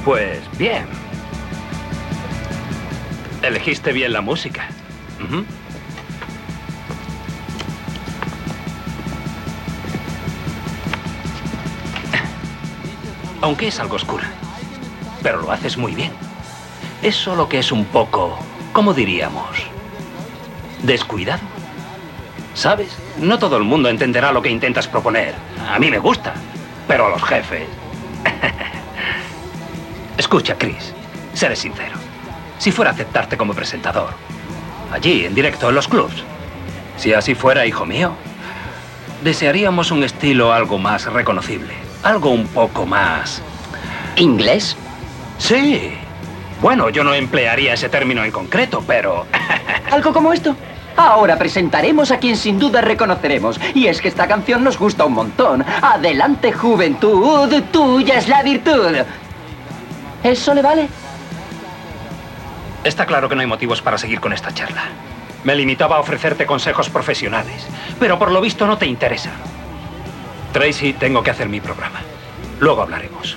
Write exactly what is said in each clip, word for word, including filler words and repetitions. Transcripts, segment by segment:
Pues bien. Elegiste bien la música. Uh-huh. Aunque es algo oscura. Pero lo haces muy bien. Es solo que es un poco, ¿cómo diríamos? Descuidado. ¿Sabes? No todo el mundo entenderá lo que intentas proponer. A mí me gusta, pero a los jefes... Escucha, Chris, seré sincero. Si fuera a aceptarte como presentador, allí, en directo, en los clubs, si así fuera, hijo mío, desearíamos un estilo algo más reconocible, algo un poco más... ¿Inglés? Sí. Bueno, yo no emplearía ese término en concreto, pero... ¿Algo como esto? Ahora presentaremos a quien sin duda reconoceremos. Y es que esta canción nos gusta un montón. Adelante, juventud, tuya es la virtud. ¿Eso le vale? Está claro que no hay motivos para seguir con esta charla. Me limitaba a ofrecerte consejos profesionales, pero por lo visto no te interesa. Tracy, tengo que hacer mi programa. Luego hablaremos.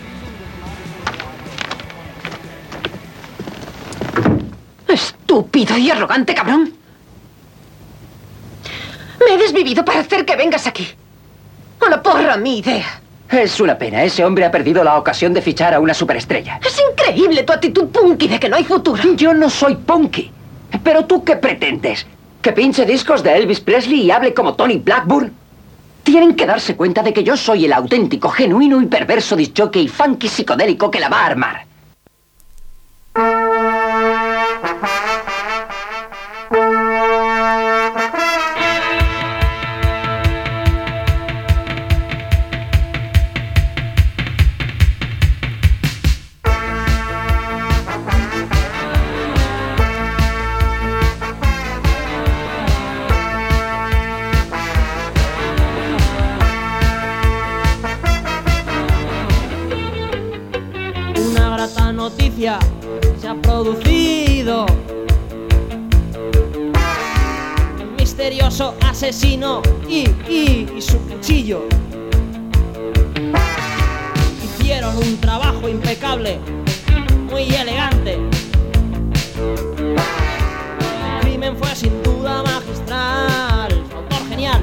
Estúpido y arrogante cabrón. Me he desvivido para hacer que vengas aquí. A la porra, mi idea. Es una pena. Ese hombre ha perdido la ocasión de fichar a una superestrella. Es increíble tu actitud punky de que no hay futuro. Yo no soy punky. ¿Pero tú qué pretendes? ¿Que pinche discos de Elvis Presley y hable como Tony Blackburn? Tienen que darse cuenta de que yo soy el auténtico, genuino y perverso discjockey funky psicodélico que la va a armar. Se ha producido el misterioso asesino y, y, y su cuchillo hicieron un trabajo impecable, muy elegante. El crimen fue sin duda magistral, su autor genial.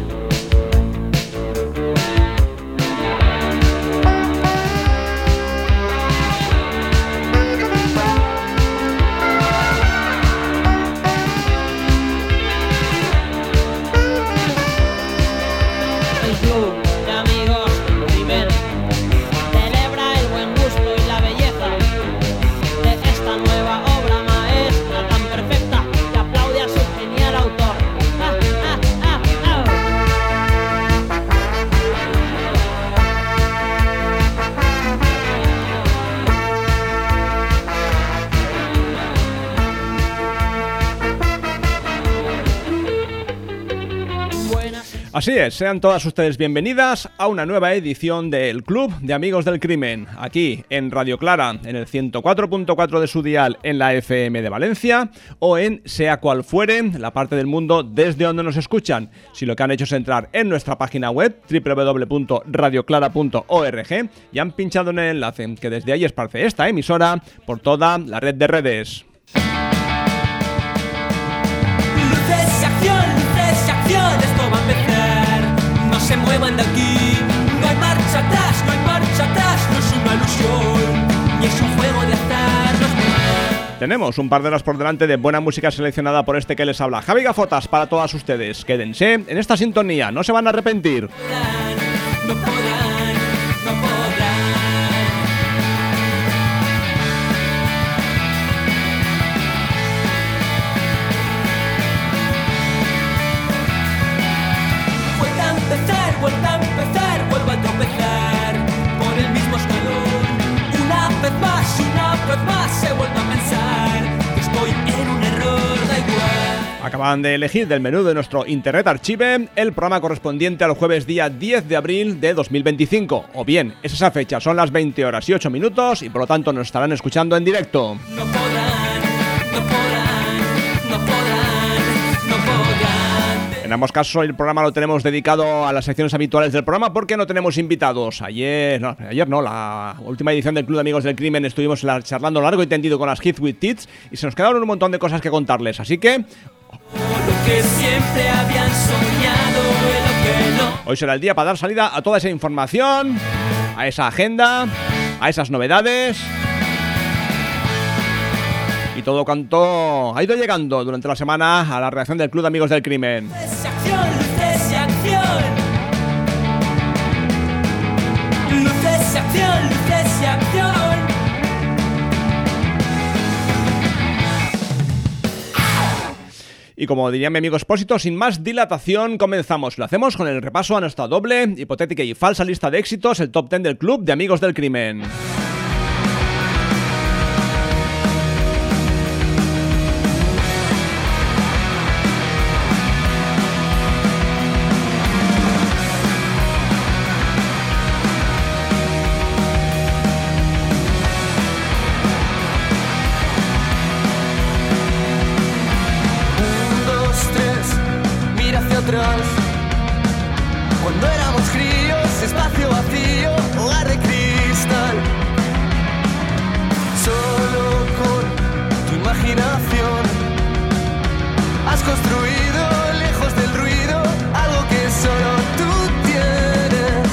Así es, sean todas ustedes bienvenidas a una nueva edición del Club de Amigos del Crimen, aquí en Radio Clara, en el ciento cuatro punto cuatro de su dial en la F M de Valencia, o en sea cual fuere la parte del mundo desde donde nos escuchan. Si lo que han hecho es entrar en nuestra página web doble u doble u doble u punto radio clara punto org y han pinchado en el enlace que desde ahí esparce esta emisora por toda la red de redes. Luces y acción, luces y acción, esto va a empezar. No se muevan de aquí, no hay marcha atrás, no hay marcha atrás, no es una ilusión, ni es un juego de azar. No es... Tenemos un par de horas por delante de buena música seleccionada por este que les habla, Javi Gafotas, para todas ustedes. Quédense en esta sintonía, no se van a arrepentir. No podrán, no podrán. Vuelta a empezar, vuelta a empezar, vuelvo a tropezar por el mismo escalón. Una vez más, una vez más, se vuelve a pensar que estoy en un error, da igual. Acaban de elegir del menú de nuestro Internet Archive el programa correspondiente al jueves día diez de abril de dos mil veinticinco. O bien, es esa fecha, son las veinte horas y ocho minutos y por lo tanto nos estarán escuchando en directo. No podrán, no podrán, no podrán, no podrán. En En ambos casos el programa lo tenemos dedicado a las secciones habituales del programa porque no tenemos invitados. Ayer no, ayer no, la última edición del Club de Amigos del Crimen estuvimos charlando largo y tendido con las Hits with Tits y se nos quedaron un montón de cosas que contarles, así que... Lo que siempre habían soñado, lo que no. Hoy será el día para dar salida a toda esa información, a esa agenda, a esas novedades... Y todo cuanto ha ido llegando durante la semana a la redacción del Club de Amigos del Crimen. Luces y acción, luces y acción. Luces y acción, luces y acción. Y como diría mi amigo Expósito, sin más dilatación, comenzamos. Lo hacemos con el repaso a nuestra doble, hipotética y falsa lista de éxitos, el top diez del Club de Amigos del Crimen. Cuando éramos críos, espacio vacío, hogar de cristal. Solo con tu imaginación has construido lejos del ruido algo que solo tú tienes.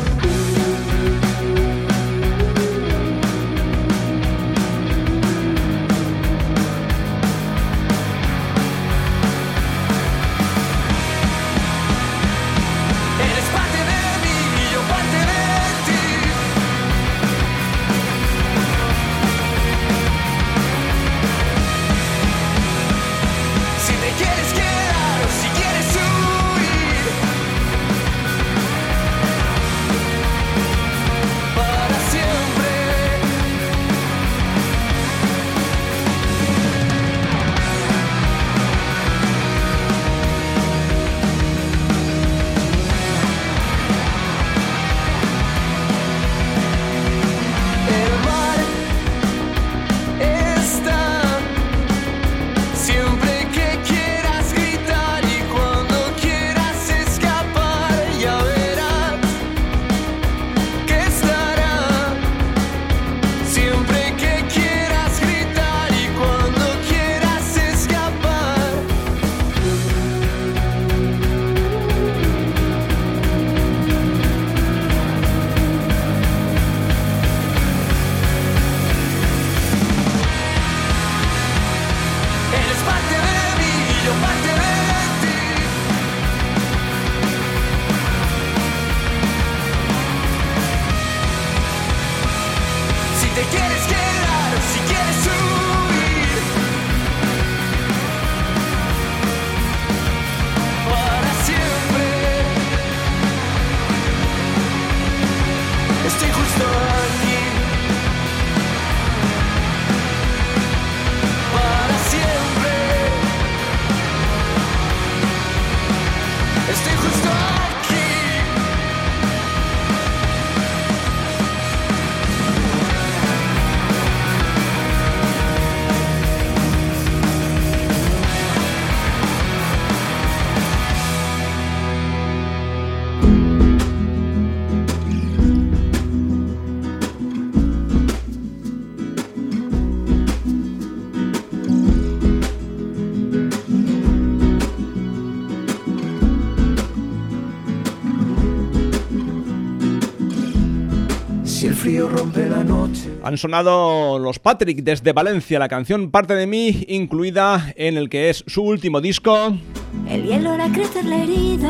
Han sonado los Patrick desde Valencia, la canción Parte de mí, incluida en el que es su último disco. El hielo hará crecer la herida,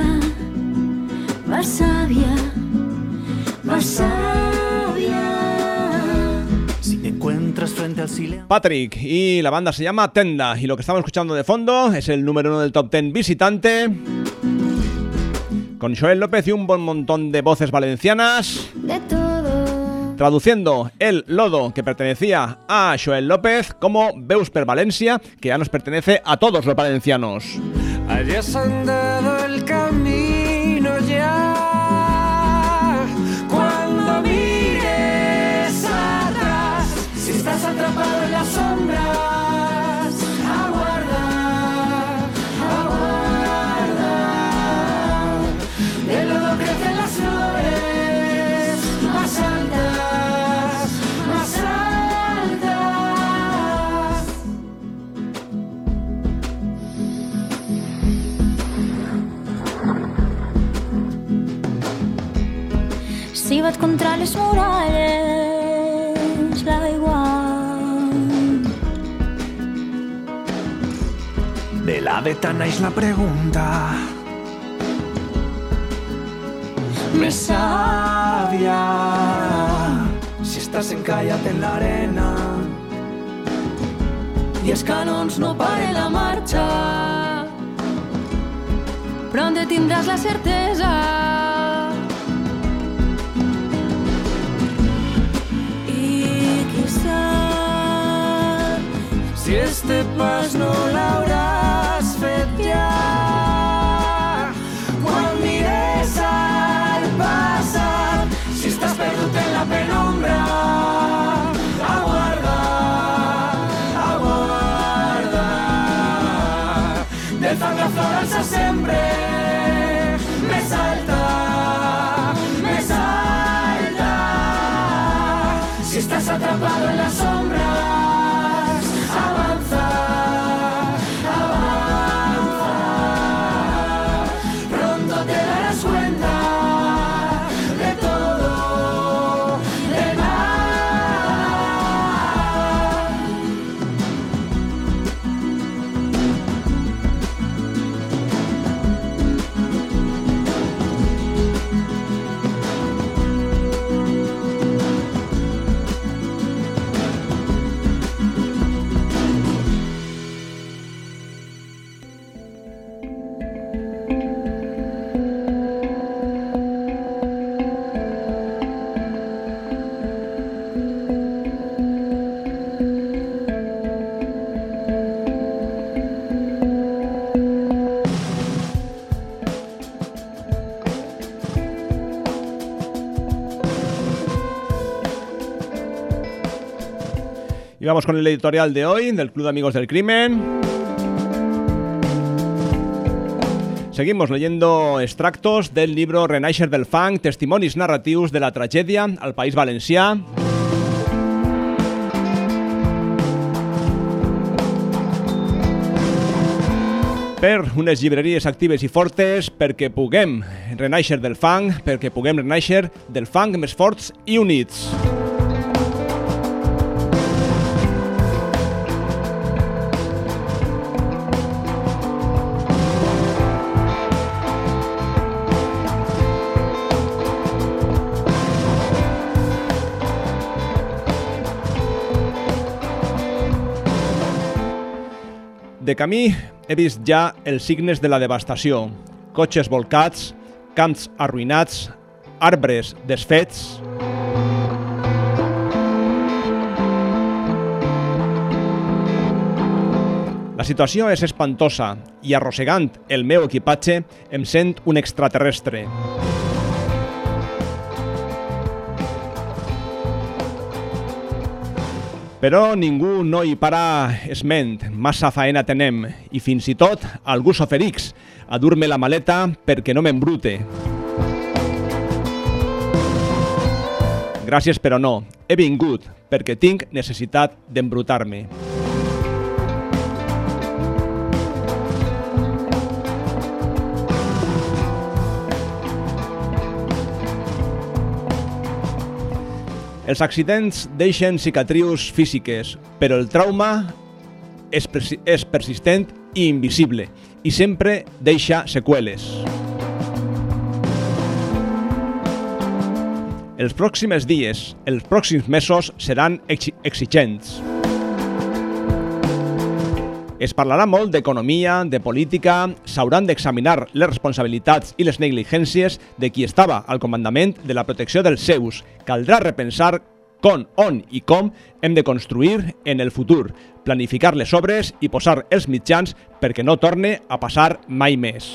más sabia, más sabia. Si te encuentras frente al silencio. Patrick, y la banda se llama Tenda, y lo que estamos escuchando de fondo es el número uno del top diez Visitante, con Joel López y un buen montón de voces valencianas. De todo. Traduciendo el lodo que pertenecía a Joel López como Veus per Valencia, que ya nos pertenece a todos los valencianos. Hayas andado el camino ya. Cuando mires atrás, si estás atrapado en las sombras, aguarda, aguarda. si vaig contra les muralles, l'aigua. De la veta naix la pregunta més sàvia. Si estàs encallat en l'arena i els canons no paren la marxa, pront tindràs la certesa i qui sap si este pas no l'hauràs fet ja. Quan mires al passat, si estàs perdut en la penombra, aguarda, aguarda. Del fang aflorant-se sempre més alta, més alta. Si estàs atrapado en las sombras, avanza, avanza. Pronto te darás cuenta de todo, de nada. Y vamos con el editorial de hoy del Club de Amigos del Crimen. Seguimos leyendo extractos del libro Renaixer del Fang, testimonis narratius de la tragèdia al País Valencià. Per unes llibreries actives i fortes, perquè puguem renaixer del fang, perquè puguem renaixer del fang més forts i units. De camí he vist ja els signes de la devastació. Cotxes volcats, camps arruïnats, arbres desfets. La situació és espantosa i arrossegant el meu equipatge em sent un extraterrestre. Però ningú no hi para esment, massa faena tenem, i fins i tot algú s'oferix a dur-me la maleta perquè no m'embrute. Gràcies, però no. He vingut perquè tinc necessitat d'embrutar-me. Els accidents deixen cicatrius físiques, però el trauma és, persi- és persistent i invisible, i sempre deixa seqüeles. Els pròxims dies, els pròxims mesos seran ex- exigents. Es parlarà molt d'economia, de política, s'hauran d'examinar les responsabilitats i les negligències de qui estava al comandament de la protecció dels seus. Caldrà repensar com, on i com hem de construir en el futur, planificar les obres i posar els mitjans perquè no torne a passar mai més.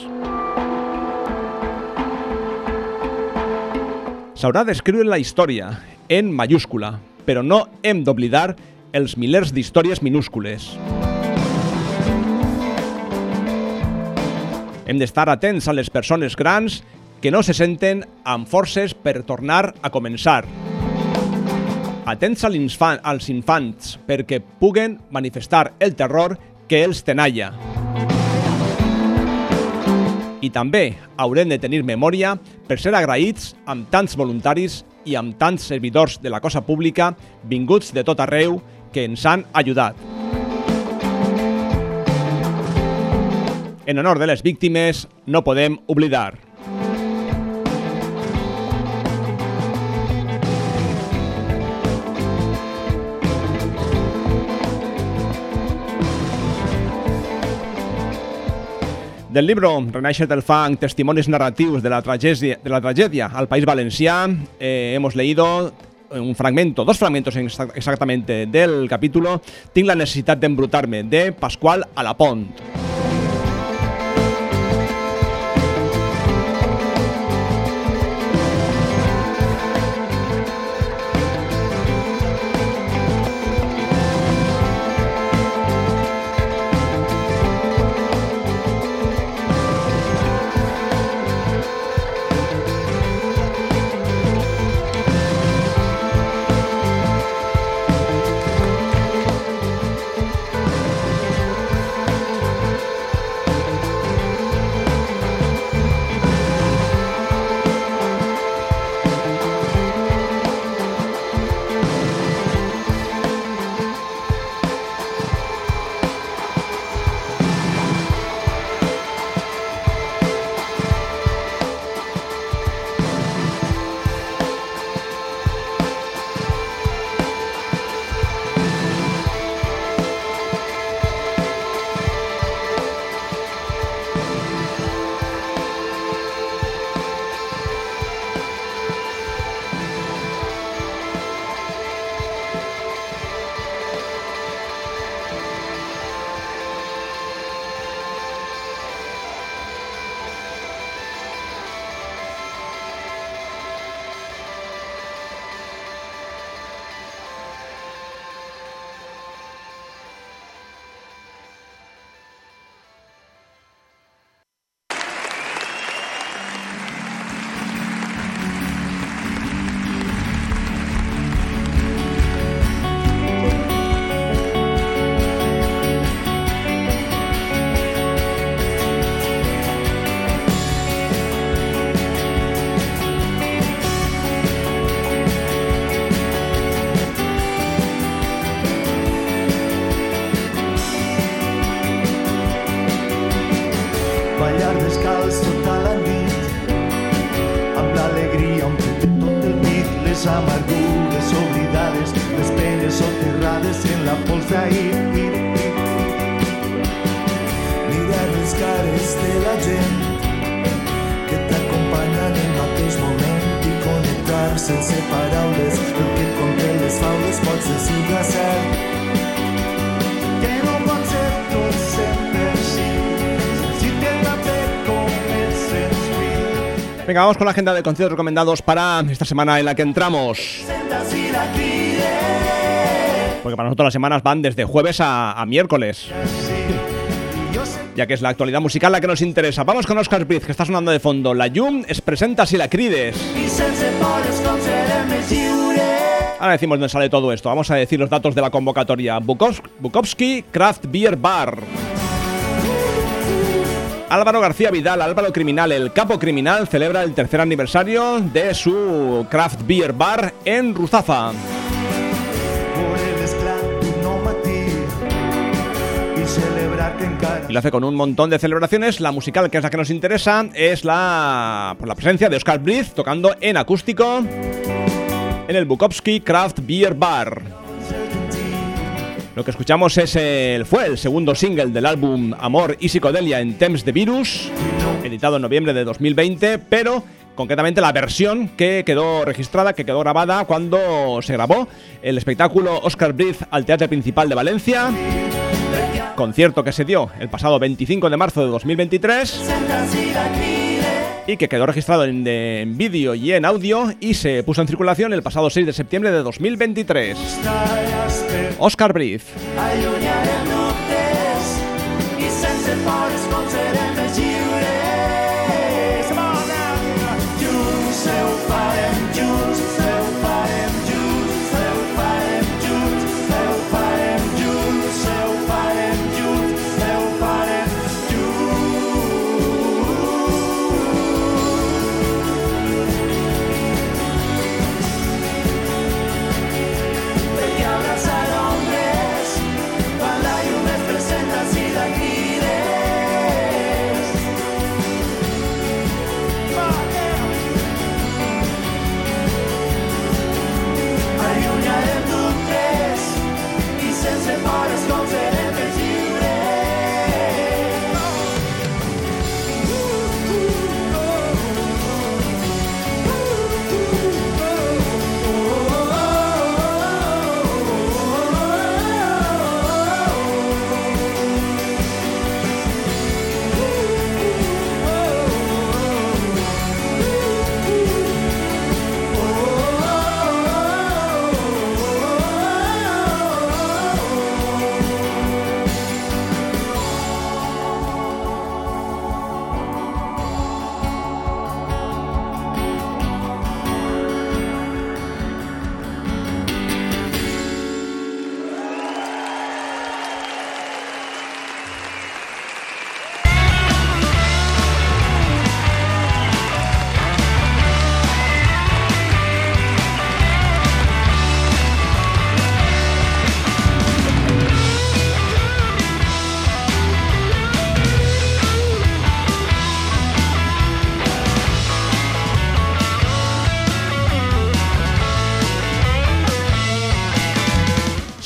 S'haurà d'escriure la història en mayúscula, però no hem d'oblidar els milers d'històries minúscules. Hem d'estar atents a les persones grans que no se senten amb forces per tornar a començar. Atents a l'infant, als infants perquè puguen manifestar el terror que els tenalla. I també haurem de tenir memòria per ser agraïts amb tants voluntaris i amb tants servidors de la cosa pública vinguts de tot arreu que ens han ajudat. En honor de les víctimes, no podem oblidar. Del libro Renaixer del Fang, testimonis narrativos de la tragedia, de la tragedia al País Valencià, eh, hemos leído un fragmento, dos fragmentos exactamente del capítulo Tinc la necessitat d'embrutar-me, de Pasqual Alapont. ballar descalç tota la nit, amb l'alegria omple tot el pit, les amargures oblidades, les penes soterrades en la pols d'ahir. Mirar les cares de la gent que t'acompanya en el mateix moment i connectar sense paraules el que conté les faules pots decidir cert. Que no pot ser tot sempre així. Venga, vamos con la agenda de conciertos recomendados para esta semana en la que entramos. Porque para nosotros las semanas van desde jueves a, a miércoles, ya que es la actualidad musical la que nos interesa. Vamos con Oscar Briz, que está sonando de fondo. La Llum es presenta si la crides. Ahora decimos dónde sale todo esto. Vamos a decir los datos de la convocatoria. Bukowski Craft Beer Bar. Álvaro García Vidal, Álvaro Criminal, el capo criminal, celebra el tercer aniversario de su Craft Beer Bar en Ruzafa. Y lo hace con un montón de celebraciones. La musical, que es la que nos interesa, es la, por la presencia de Oscar Briz tocando en acústico en el Bukowski Craft Beer Bar. Lo que escuchamos es el, fue el segundo single del álbum Amor y Psicodelia en Temps de Virus, editado en noviembre de dos mil veinte, pero concretamente la versión que quedó registrada, que quedó grabada cuando se grabó el espectáculo Oscar Briz al Teatre Principal de Valencia, concierto que se dio el pasado veinticinco de marzo de dos mil veintitrés y que quedó registrado en, en vídeo y en audio y se puso en circulación el pasado seis de septiembre de dos mil veintitrés. Oscar Briz.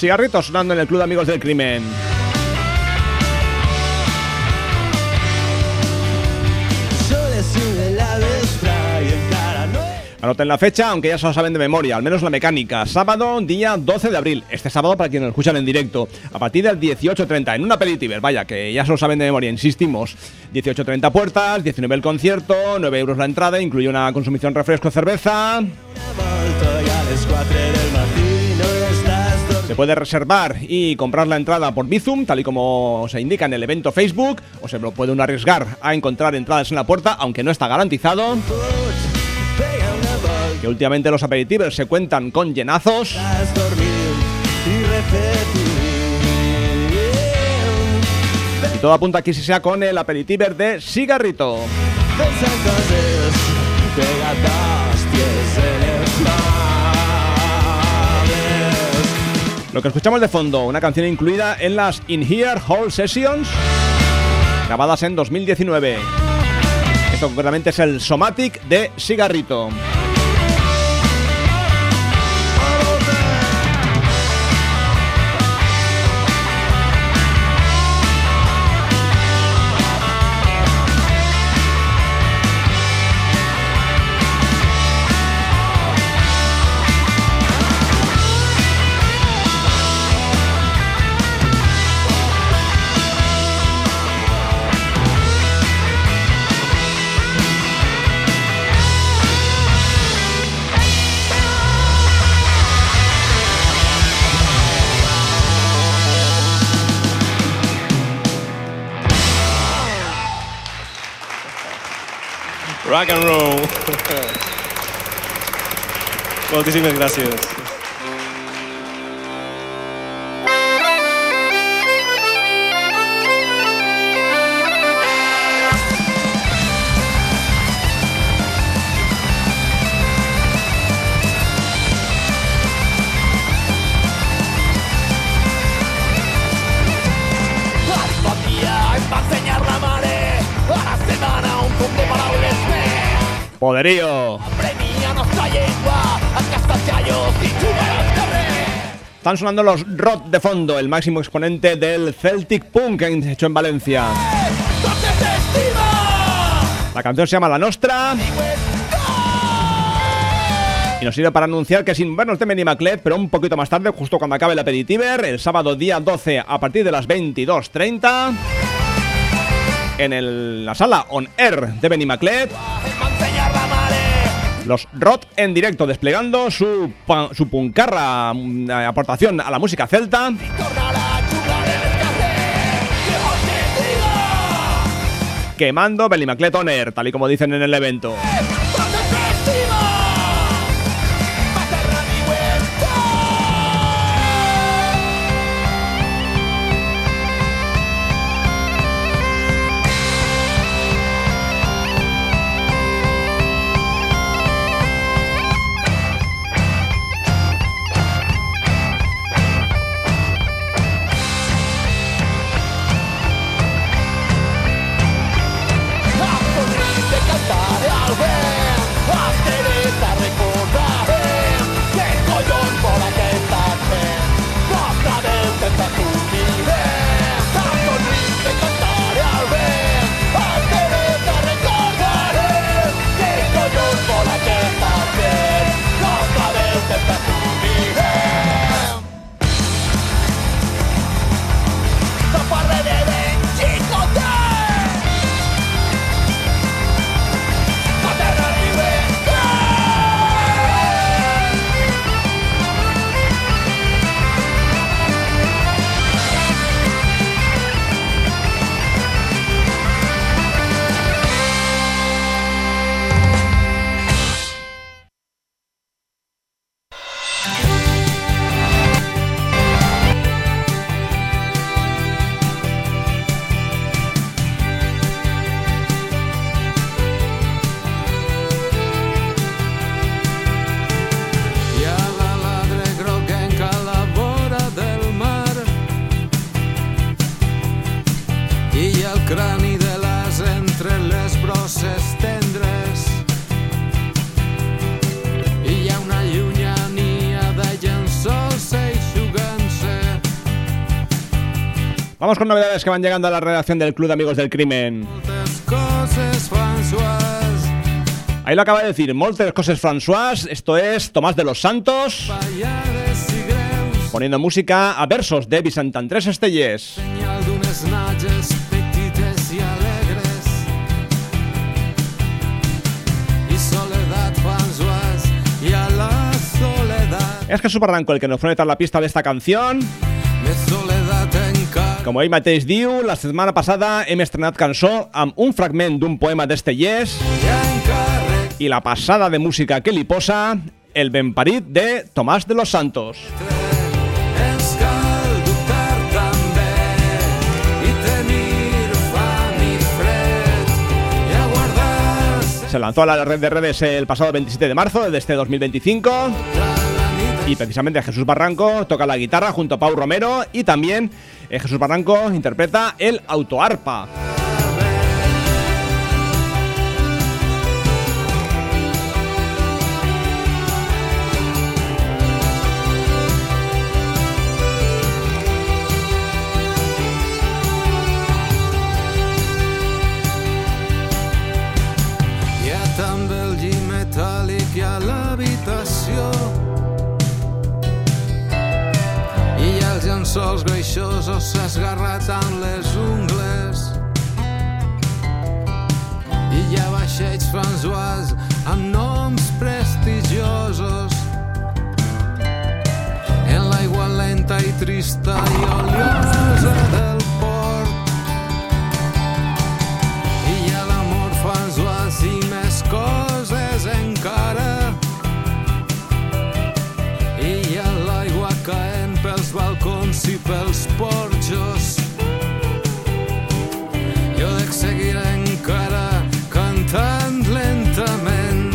Cigarritos sonando en el Club de Amigos del Crimen. Anoten la fecha, aunque ya se lo saben de memoria, al menos la mecánica. Sábado, día doce de abril. Este sábado para quienes lo escuchan en directo. A partir del dieciocho treinta, en un aperitiver. Vaya, que ya se lo saben de memoria, insistimos. dieciocho treinta puertas, diecinueve el concierto, nueve euros la entrada, incluye una consumición refresco, cerveza. Se puede reservar y comprar la entrada por Bizum, tal y como se indica en el evento Facebook, o se lo puede uno arriesgar a encontrar entradas en la puerta, aunque no está garantizado. Que últimamente los aperitivers se cuentan con llenazos. Y todo apunta aquí si sea con el aperitiver de Cigarrito. Lo que escuchamos de fondo, una canción incluida en las In Here Hall Sessions, grabadas en dos mil diecinueve. Esto concretamente es el Somatic de Cigarrito. Rock and roll. Muchísimas gracias. Poderío. Están sonando los Rot de fondo, el máximo exponente del Celtic Punk hecho en Valencia. La canción se llama La Nostra y nos sirve para anunciar que sin vernos de Benimaclet, pero un poquito más tarde, justo cuando acabe el aperitiver, el sábado día doce a partir de las veintidós treinta, en el, la sala On Air de Benimaclet, los Rot en directo desplegando su, su puncarra aportación a la música celta, quemando Benimaclet On Air, tal y como dicen en el evento. Al ver Vamos con novedades que van llegando a la redacción del Club de Amigos del Crimen. Ahí lo acaba de decir, moltes coses François. Esto es Tomás de los Santos, poniendo música a versos de Vicent Andrés Estellés. Es Jesús Barranco el que nos pone la pista de esta canción. Com ell mateix diu, la setmana passada hem estrenat cançó amb un fragment d'un poema d'Estellés i la passada de música que li posa el benparit de Tomás de los Santos. Se lanzó a la red de redes el pasado veintisiete de marzo de este dos mil veinticinco y precisamente Jesús Barranco toca la guitarra junto a Pau Romero y también eh, Jesús Barranco interpreta el autoarpa. Sols greixosos s'esgarrat amb les ungles i hi ha vaixells François amb noms prestigiosos en l'aigua lenta i trista i oliosa del port i hi ha l'amor François i més coses encara i hi ha l'aigua caent pels balcons i pels porxos. Jo dec seguir encara cantant lentament,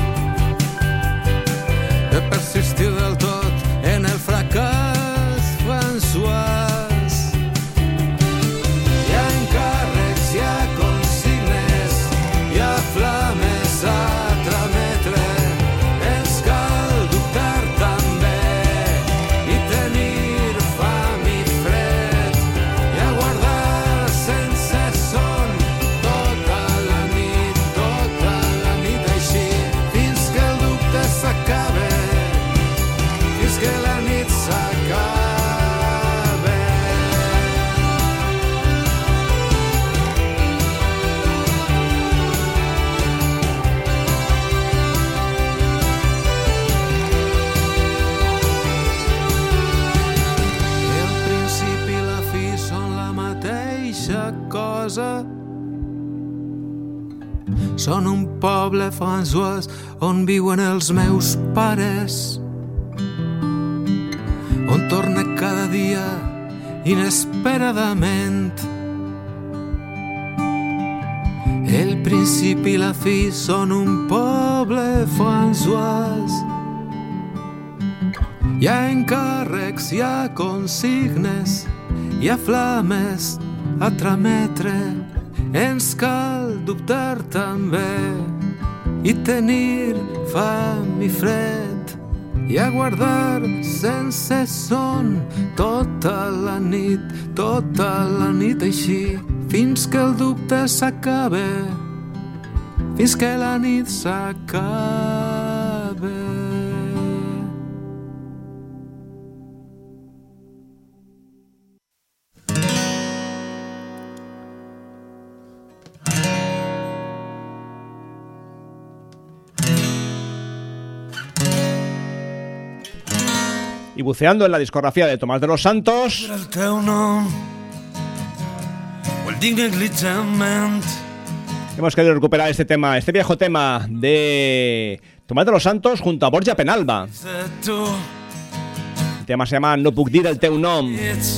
de persistir del tot en el fracàs François. Hi ha encàrrecs, hi ha consignes, hi ha flames a trametre. Ens cal dubtar també i tenir fam i fred i aguardar sense son tota la nit, tota la nit així, fins que el dubte s'acabe, fins que la nit s'acabe. El principi i la fi són la mateixa cosa. Són un poble François on viuen els meus pares, on torna cada dia inesperadament. El principi i la fi són un poble François. Hi ha encàrrecs, hi ha consignes, hi ha flames a trametre. Ens cal dubtar també i tenir fam i fred i aguardar sense son tota la nit, tota la nit així, fins que el dubte s'acabe, fins que la nit s'acabe. Y buceando en la discografía de Tomás de los Santos, el teu nom o el dic negligentment. hemos querido recuperar este tema, este viejo tema de Tomás de los Santos junto a Borja Penalba. El tema se llama No puc dir el teu nom.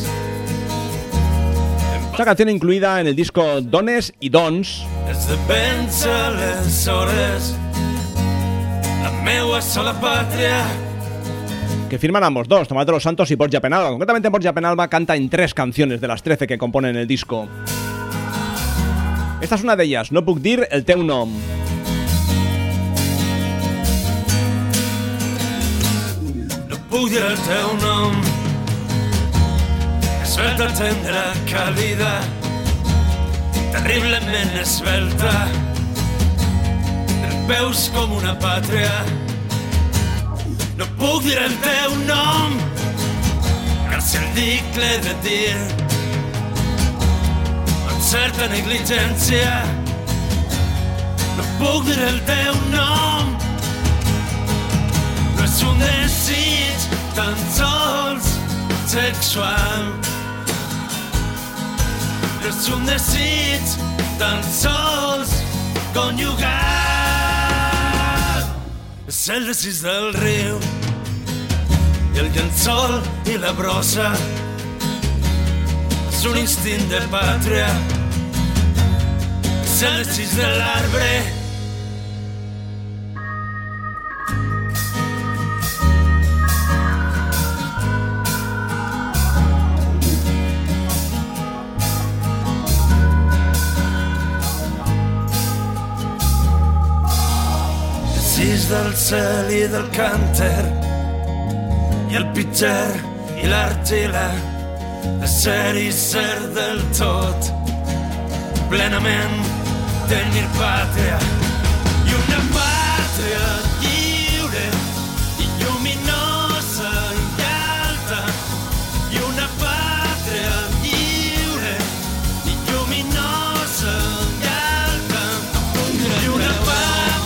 Esta canción incluida en el disco Dones y Dons, És de pensa les hores, la meua sola pàtria. que firman ambos dos, Tomás de los Santos y Borja Penalba. Concretamente Borja Penalba canta en tres canciones de las trece que componen el disco. Esta es una de ellas, No puc dir el teu nom. No puc dir el teu nom, és esbelta, tendra, cálida, terriblement esbelta. Et veus com una pàtria. No puc dir el teu nom, car si el dic l'he de dir amb certa negligència. No puc dir el teu nom, no és un desig tan sols sexual. No és un desig tan sols conjugal. És el desig del riu i el llençol i la brossa. És un instint de pàtria. És el desig de l'arbre. Del cel i del cànter i el pitxer i l'argila, de ser i ser del tot, plenament tenir pàtria. I una pàtria lliure i lluminosa i alta. I una pàtria lliure i lluminosa i alta. I una pàtria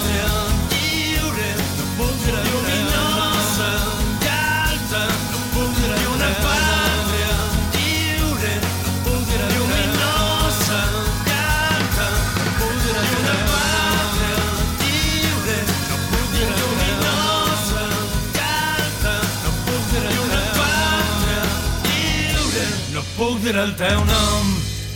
puc dir el teu nom.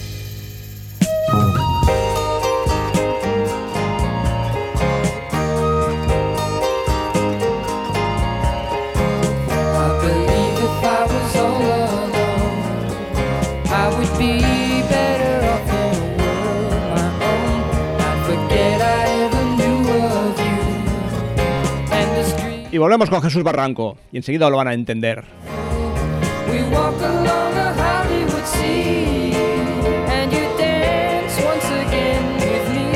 I believe if I was all alone, I would be better off in a world my own. I'd forget I ever knew of you. And the street. Y volvemos con Jesús Barranco, y enseguida lo van a entender. We walk along a Hollywood sea, and you dance once again with me.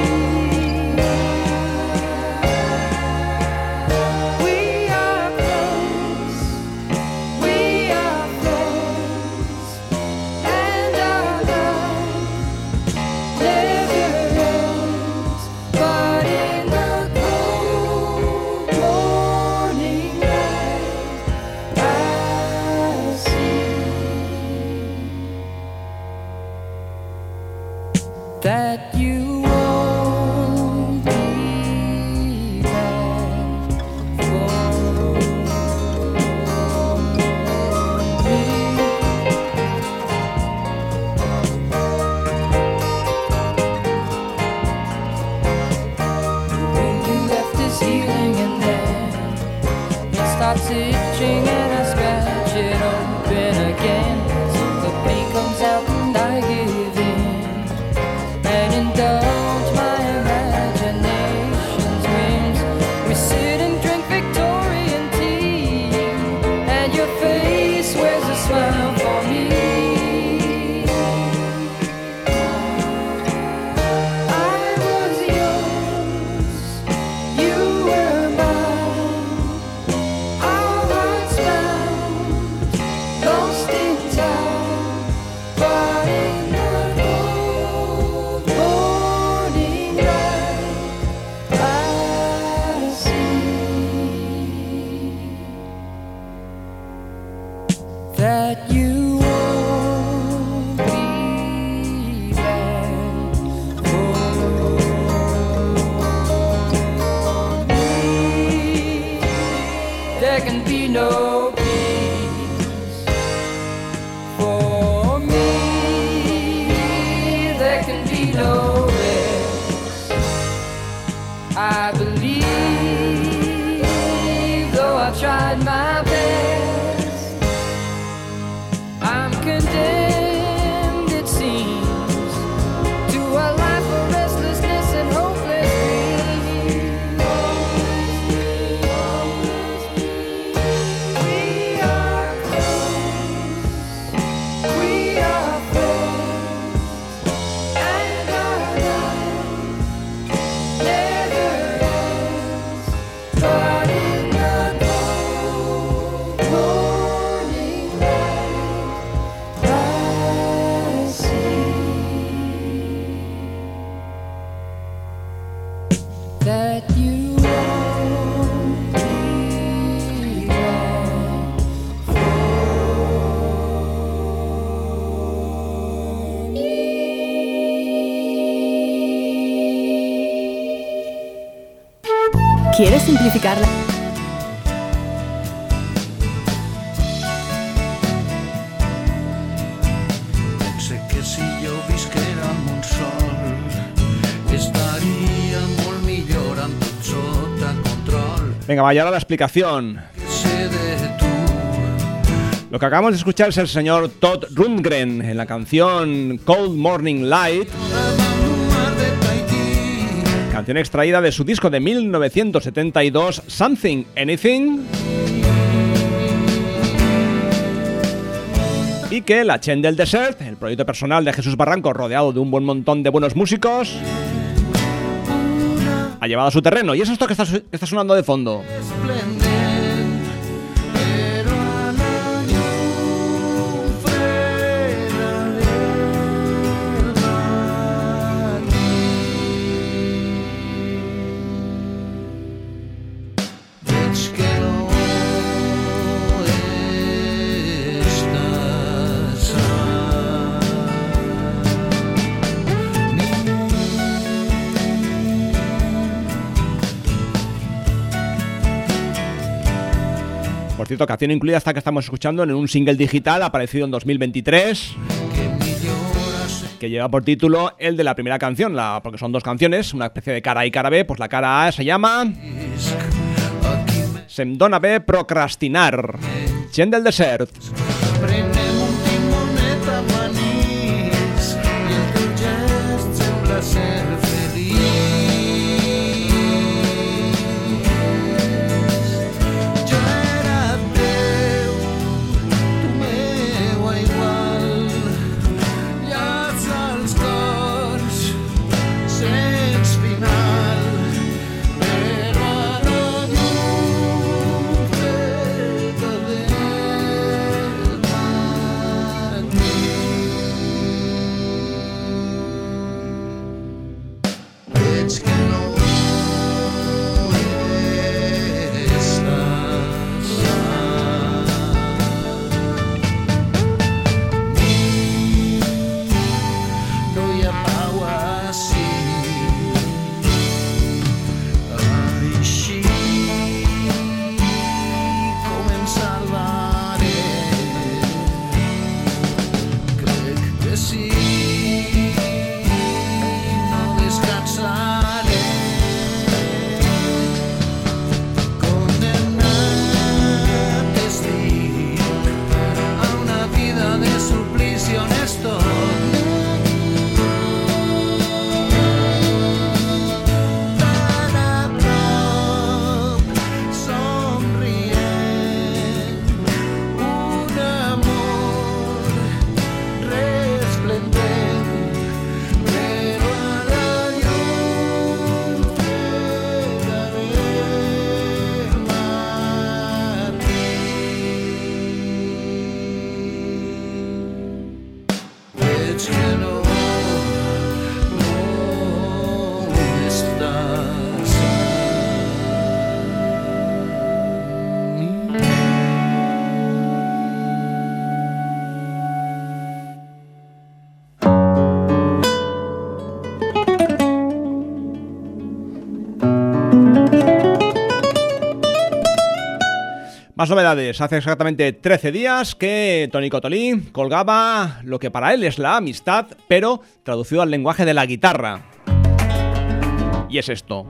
We are close, we are friends, and our love never ends. But in the cold morning light, I that you won't be back for me. When you left is healing and then it starts itching and I scratch it open again. So the pain comes out and I give in and indulge my imagination's whims. We sit and drink Victorian tea, and your face wears a smile for me. I was yours, you were mine, our hearts bound, lost in time, but in the cold morning light, I see that you won't be back for me. There can be no peace for me. There can be no rest. I believe, though I've tried my best, I'm condemned, it seems, to a life of restlessness and hopeless dreams. We are close, ¿Quieres simplificarla? Sé que si jo visquera amb un sol estaria molt millor amb tot sota control. Venga, vaya ahora la explicación. Sé de tu. Lo que acabamos de escuchar es el señor Todd Rundgren en la canción Cold Morning Light, canción extraída de su disco de mil novecientos setenta y dos, Something Anything, y que la Chaîne del Desert, el proyecto personal de Jesús Barranco, rodeado de un buen montón de buenos músicos, ha llevado a su terreno. Y es esto que está, que está sonando de fondo. Por cierto, canción incluida esta que estamos escuchando en un single digital aparecido en dos mil veintitrés, que lleva por título el de la primera canción, la, porque son dos canciones, una especie de cara A y cara B. Pues la cara A se llama Sem dona bé procrastinar, Chaîne del Desert. Más novedades. Hace exactamente trece días que Tony Cotolí colgaba lo que para él es la amistad, pero traducido al lenguaje de la guitarra. Y es esto.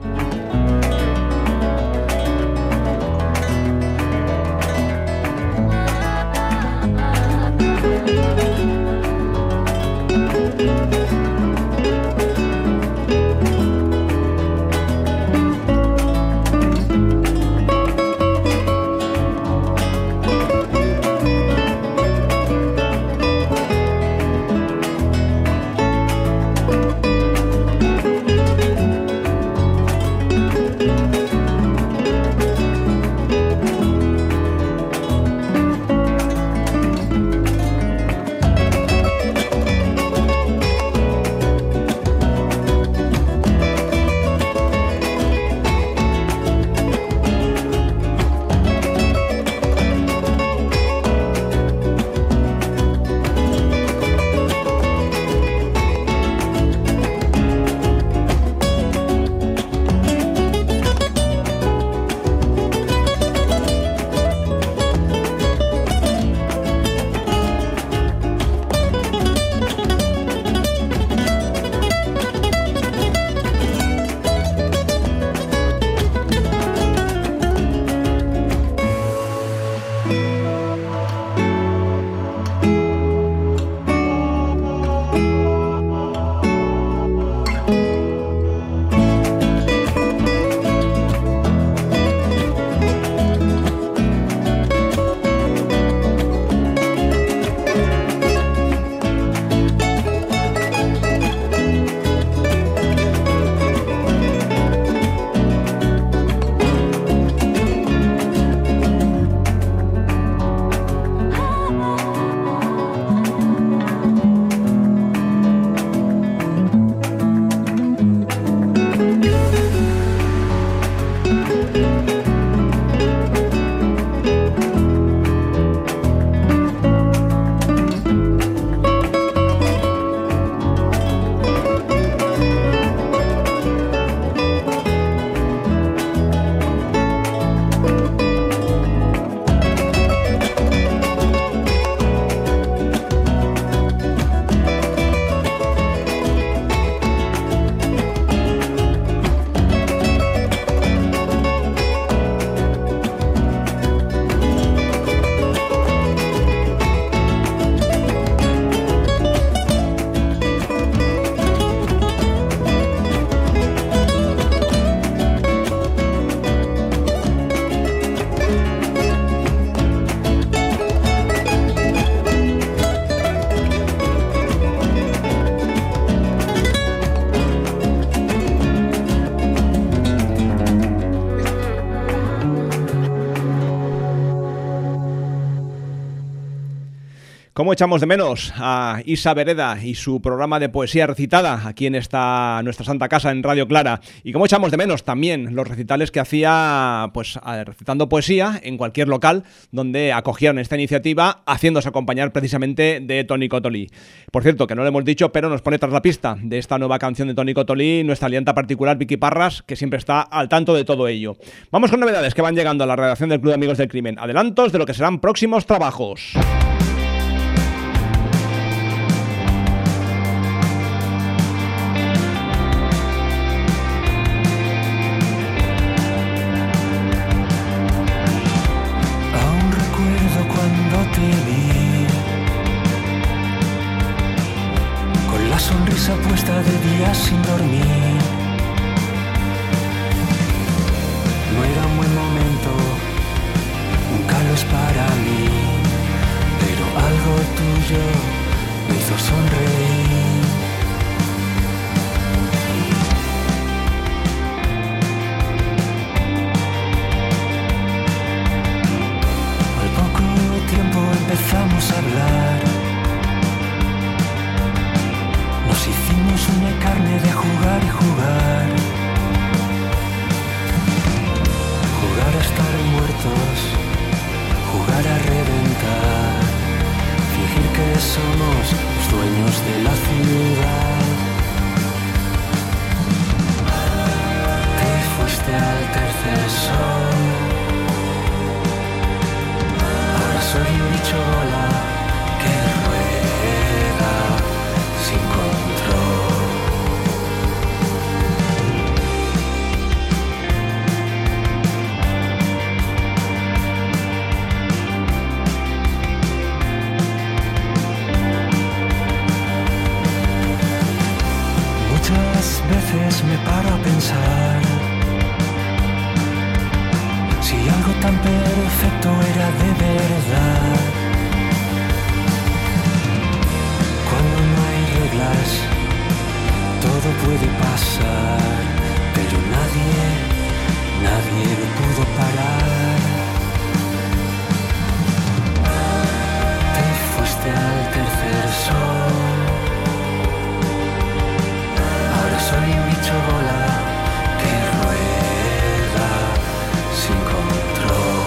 ¿Cómo echamos de menos a Isa Vereda y su programa de poesía recitada aquí en esta nuestra santa casa en Radio Clara? Y cómo echamos de menos también los recitales que hacía, pues recitando poesía en cualquier local donde acogieron esta iniciativa, haciéndose acompañar precisamente de Toni Cotolí. Por cierto, que no lo hemos dicho, pero nos pone tras la pista de esta nueva canción de Toni Cotolí nuestra alianta particular Vicky Parras, que siempre está al tanto de todo ello. Vamos con novedades que van llegando a la redacción del Club de Amigos del Crimen. Adelantos de lo que serán próximos trabajos. Puesta de día sin dormir. No era un buen momento, nunca lo es para mí, pero algo tuyo me hizo sonreír. Al poco tiempo empezamos a hablar. Nos hicimos una carne de jugar y jugar. Jugar a estar muertos, jugar a reventar, fingir que somos los dueños de la ciudad. Te fuiste al tercer sol. Ahora soy un bicho bola que rueda sin control. Muchas veces me paro a pensar si algo tan perfecto era de verdad. Cuando no hay reglas, todo puede pasar, pero nadie, nadie lo pudo parar. Te fuiste al tercer sol. Ahora soy un bicho bola que rueda sin control.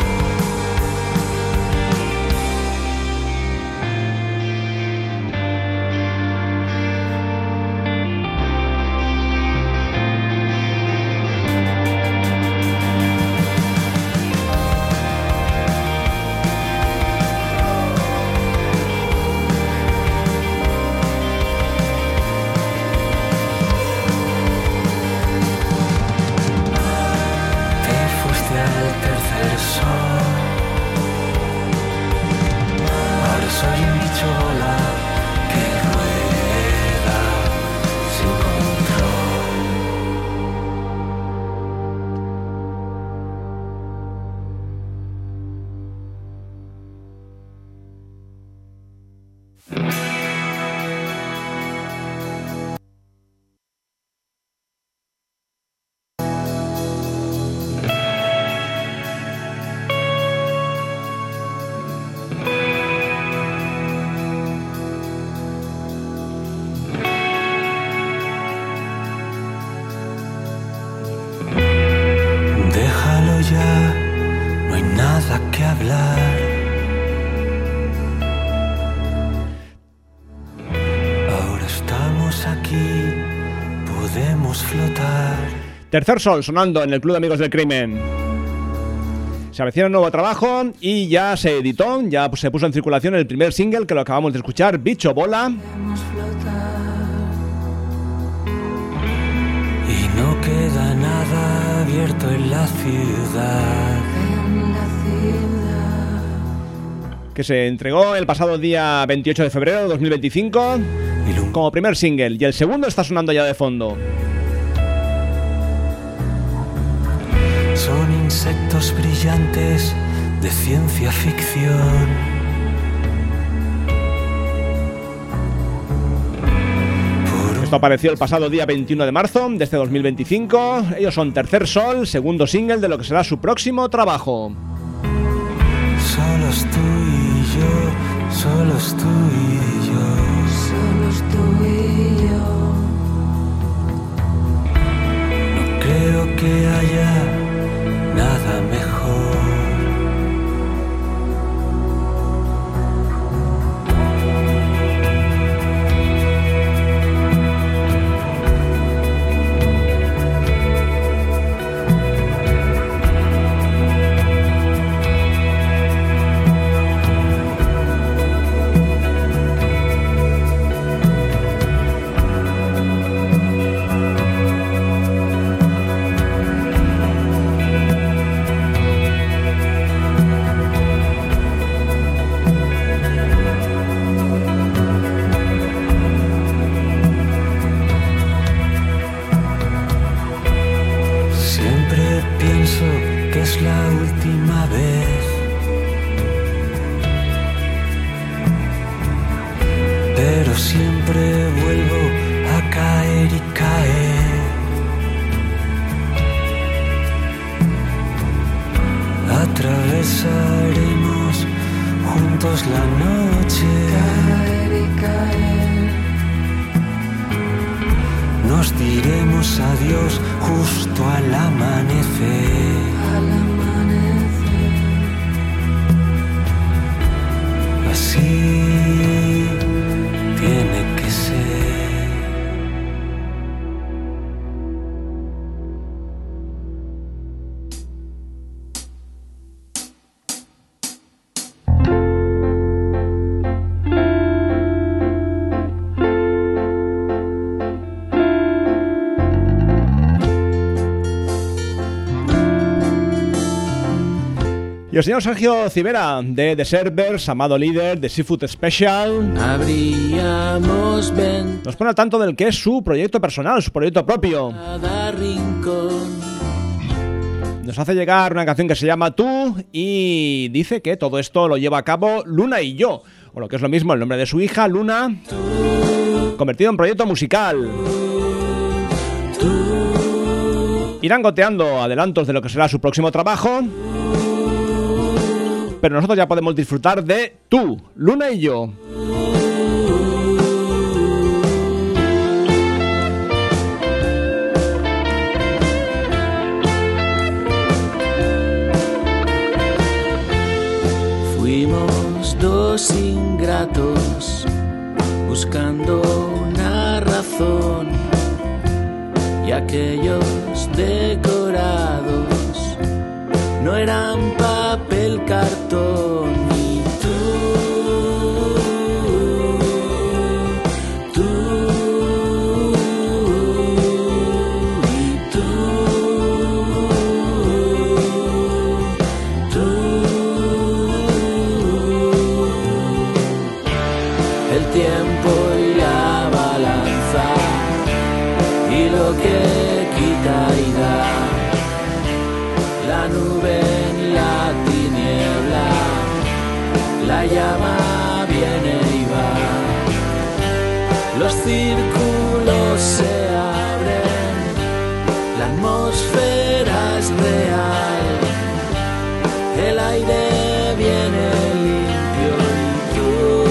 Tercer Sol sonando en el Club de Amigos del Crimen. Se avecina un nuevo trabajo y ya se editó, ya se puso en circulación el primer single que lo acabamos de escuchar, Bicho Bola. Y no queda nada abierto en la ciudad. En la ciudad. Que se entregó el pasado día veintiocho de febrero de dos mil veinticinco como primer single, y el segundo está sonando ya de fondo. Son insectos brillantes de ciencia ficción. Esto apareció el pasado día veintiuno de marzo de este dos mil veinticinco. Ellos son Tercer Sol, segundo single de lo que será su próximo trabajo. Solos tú y yo, solos tú y yo. Solos tú y yo. No creo que haya nada mejor. Atravesaremos juntos la noche. Caer y caer. Nos diremos adiós justo al amanecer. Al amanecer. Así tiene que ser. Y el señor Sergio Civera, de The Servers, amado líder de Seafood Special, Habríamos ven nos pone al tanto del que es su proyecto personal, su proyecto propio. cada rincón. Nos hace llegar una canción que se llama Tú y dice que todo esto lo lleva a cabo Luna y yo, o lo que es lo mismo, el nombre de su hija, Luna, convertido en proyecto musical. Irán goteando adelantos de lo que será su próximo trabajo, pero nosotros ya podemos disfrutar de Tú, Luna y yo. Fuimos dos ingratos buscando una razón, y aquellos decorados no eran papel cartón. Y tú, tú, y tú, tú. El tiempo y la balanza y lo que quita y da, la nube en la tiniebla, la llama viene y va, los círculos se abren, la atmósfera es real, el aire viene limpio y tú,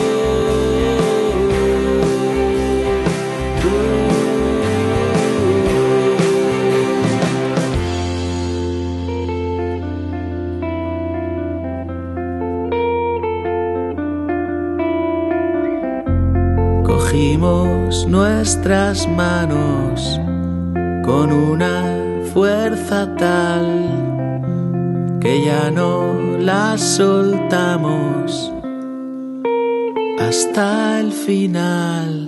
cogimos nuestras manos con una fuerza tal que ya no las soltamos hasta el final.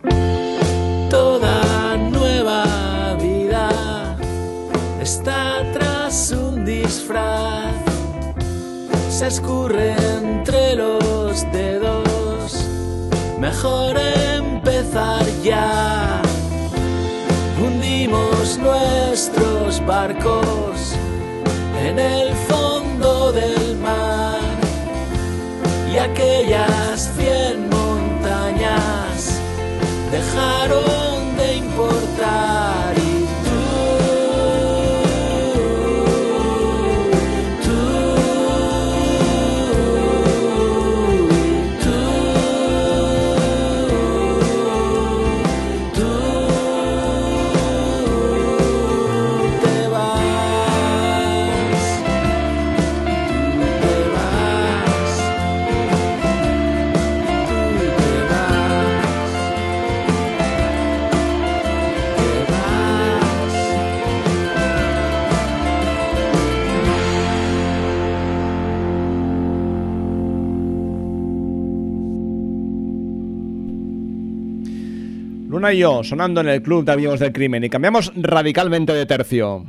Toda nueva vida está tras un disfraz, se escurre entre los dedos, mejor empezar ya. Hundimos nuestros barcos en el fondo del mar, y aquellas cien montañas dejaron de importar. Y tú, tú, y tú. Luna y yo, sonando en el Club de Amigos del Crimen, y cambiamos radicalmente de tercio.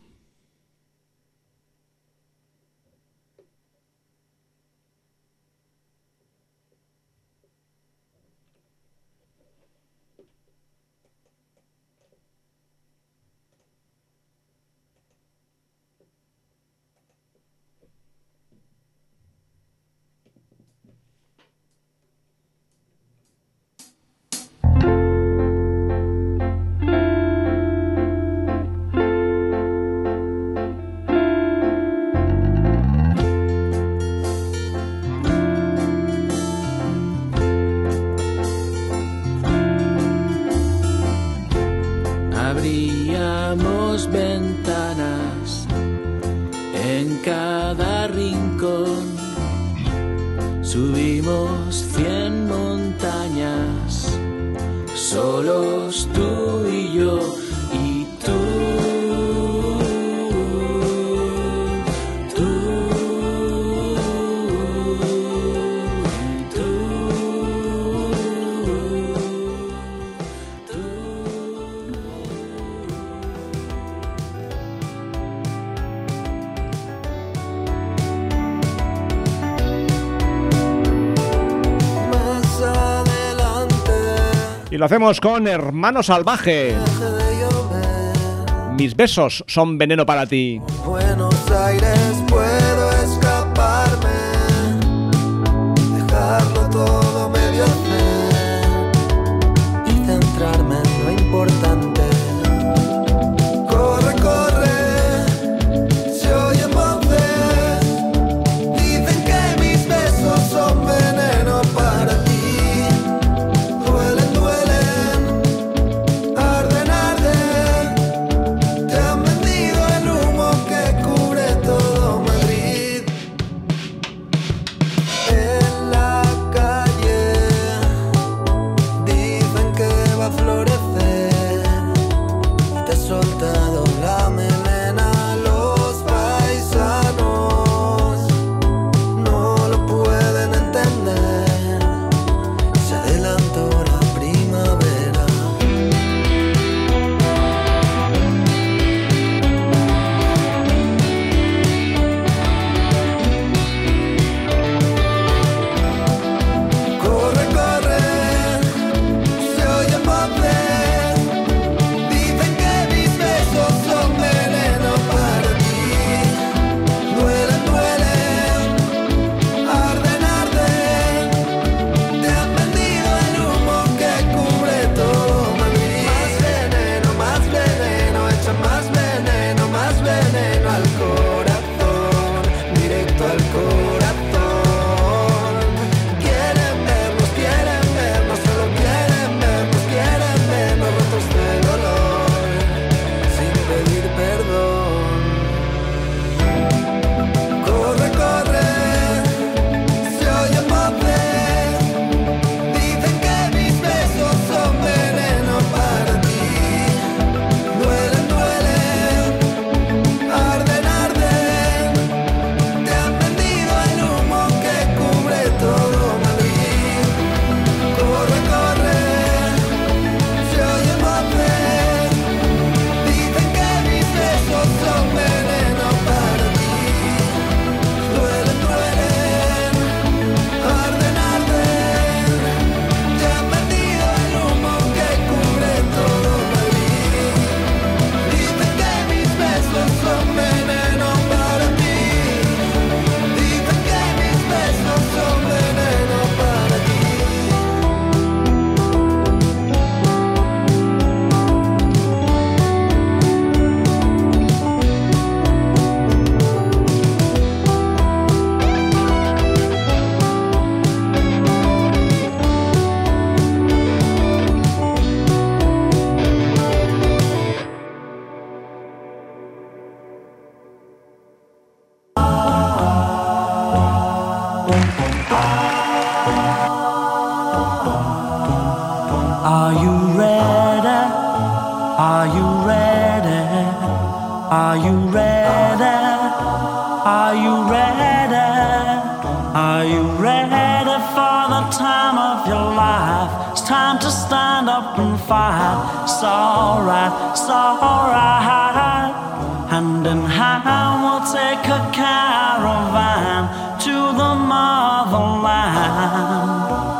Abríamos ventanas en cada rincón, subimos cien montañas, solos tú y yo y tú. Y lo hacemos con Hermano Salvaje. Mis besos son veneno para ti. Buenos Aires puedo escaparme, dejarlo todo medio hacer y centrarme en lo importante. Corre, corre, se oyen voces, dicen que mis besos son veneno para ti. Are you ready? Are you ready? Are you ready for the time of your life? It's time to stand up and fight. It's alright, it's alright. Hand in hand we'll take a caravan to the motherland.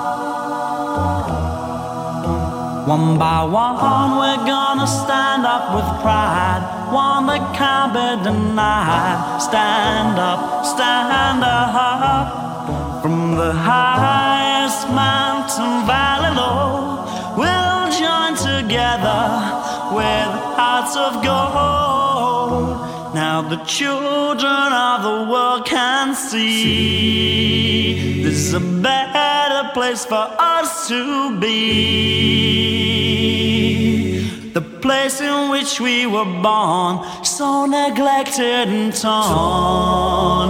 One by one we're gonna stand up with pride, one that can't be denied. Stand up, stand up. From the highest mountain valley low, we'll join together with hearts of gold. Now the children of the world can see this is a better place for us to be. The place in which we were born, so neglected and torn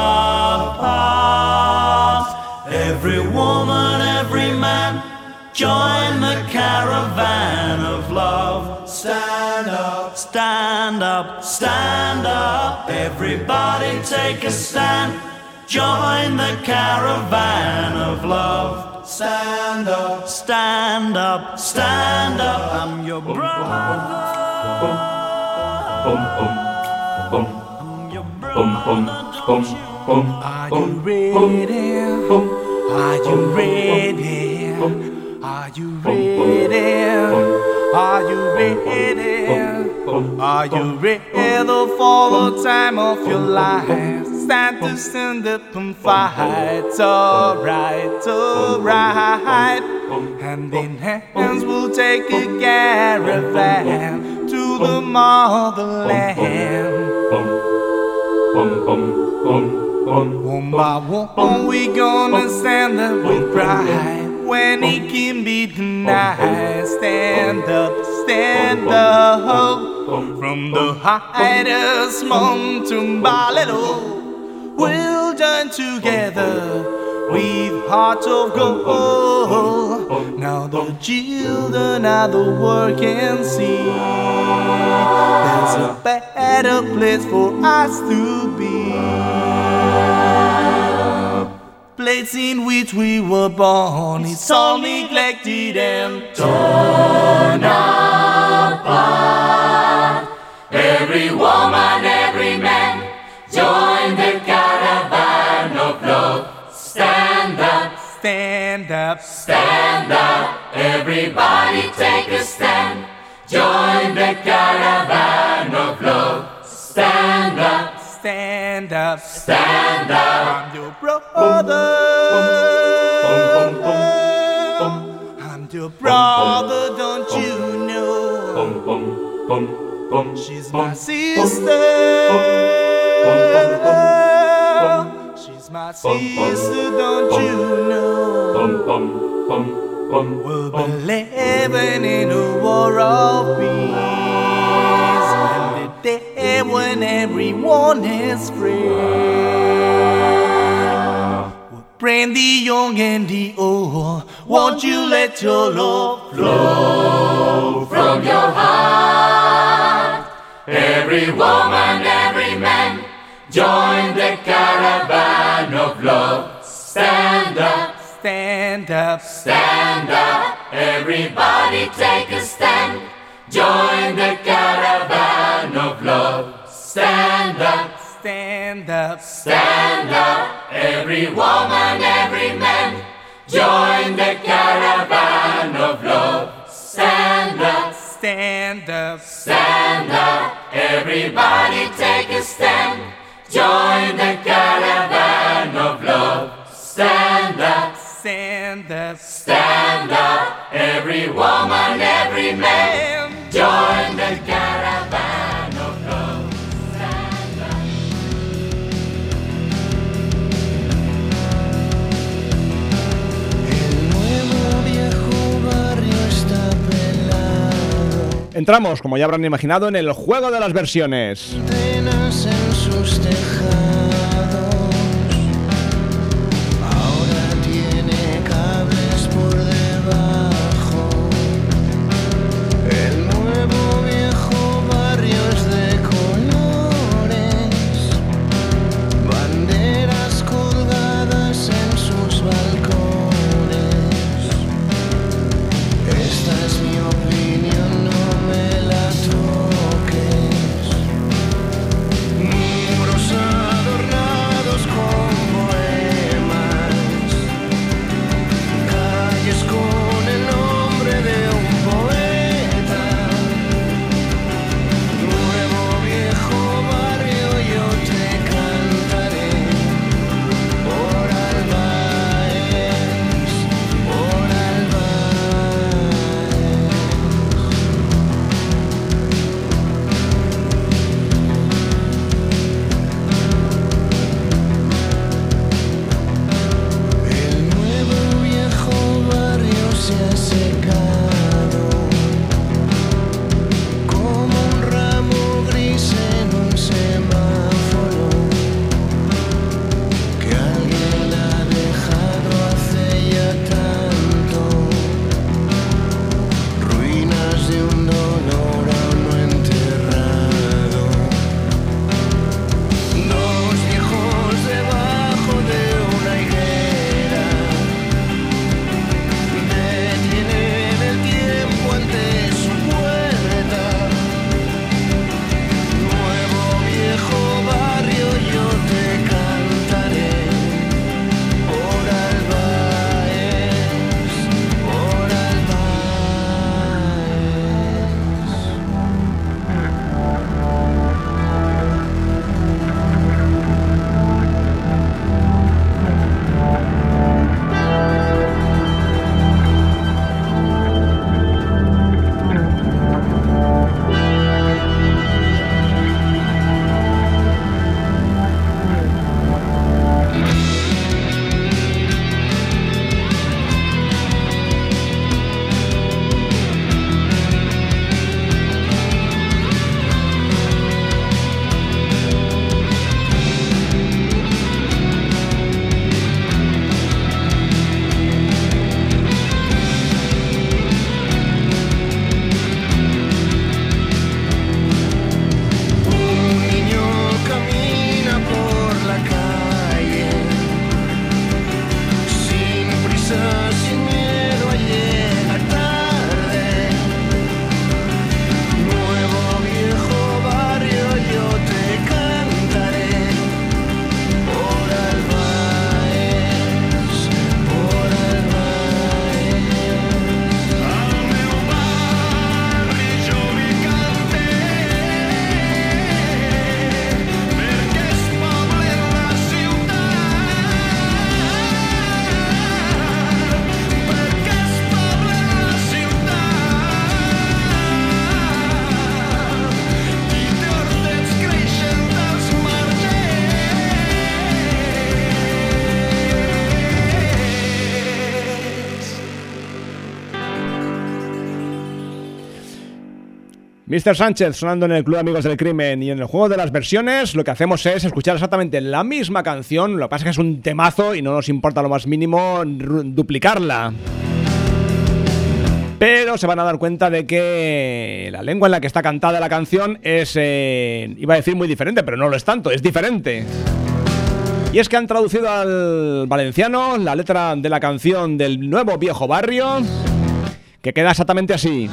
apart. Every woman, every man, join the caravan of love. Stand up, stand up, stand up. Everybody take a stand. Join the caravan of love. Stand up, stand up, stand up. I'm your brother. I'm your brother. Are you ready? Are you ready? Are you ready? Are you ready? Are you ready for the time of your life? Stand to stand up and fight. Alright, alright. Hand in hands we'll take a caravan to the motherland. One by one we gonna stand up with pride. When it can be denied, stand up, stand up. From the highest mountain valley low, we'll join together with hearts of gold. Now the children of the world can see there's a better place for us to be. Place in which we were born, it's all neglected and torn apart. Every woman, every man, join the caravan of love. Stand up, stand up, stand up. Everybody take a stand. Join the caravan of love. Stand up, stand up, stand up. I'm your brother. I'm your brother, don't you know? She's my sister. She's my sister, don't you know? We'll be living in a war of peace, and the day when everyone is free. We'll bring the young and the old. Won't you let your love flow from your heart? Every woman, every man, join the caravan of love. Stand up, stand up, stand up. Everybody take a stand. Join the caravan of love. Stand up, stand up, stand up. Every woman, every man, join the caravan of love. Stand up, stand up, stand up. Everybody take a stand. Join the caravan of love. Stand up, stand up, stand up. Every woman, every man, join the caravan of love. Stand up. El nuevo viejo barrio está pelado. Entramos, como ya habrán imaginado, en el juego de las versiones. Antenas en sus tejados. Ahora tiene cables por debajo. El nuevo viejo barrio es de colores. Banderas colgadas en sus balcones. Esta es mi opinión. mister Sánchez sonando en el Club de Amigos del Crimen. Y en el juego de las versiones lo que hacemos es escuchar exactamente la misma canción. Lo que pasa es que es un temazo y no nos importa lo más mínimo duplicarla. Pero se van a dar cuenta de que la lengua en la que está cantada la canción es, eh, iba a decir muy diferente, pero no lo es tanto, es diferente. Y es que han traducido al valenciano la letra de la canción del Nuevo Viejo Barrio, que queda exactamente así.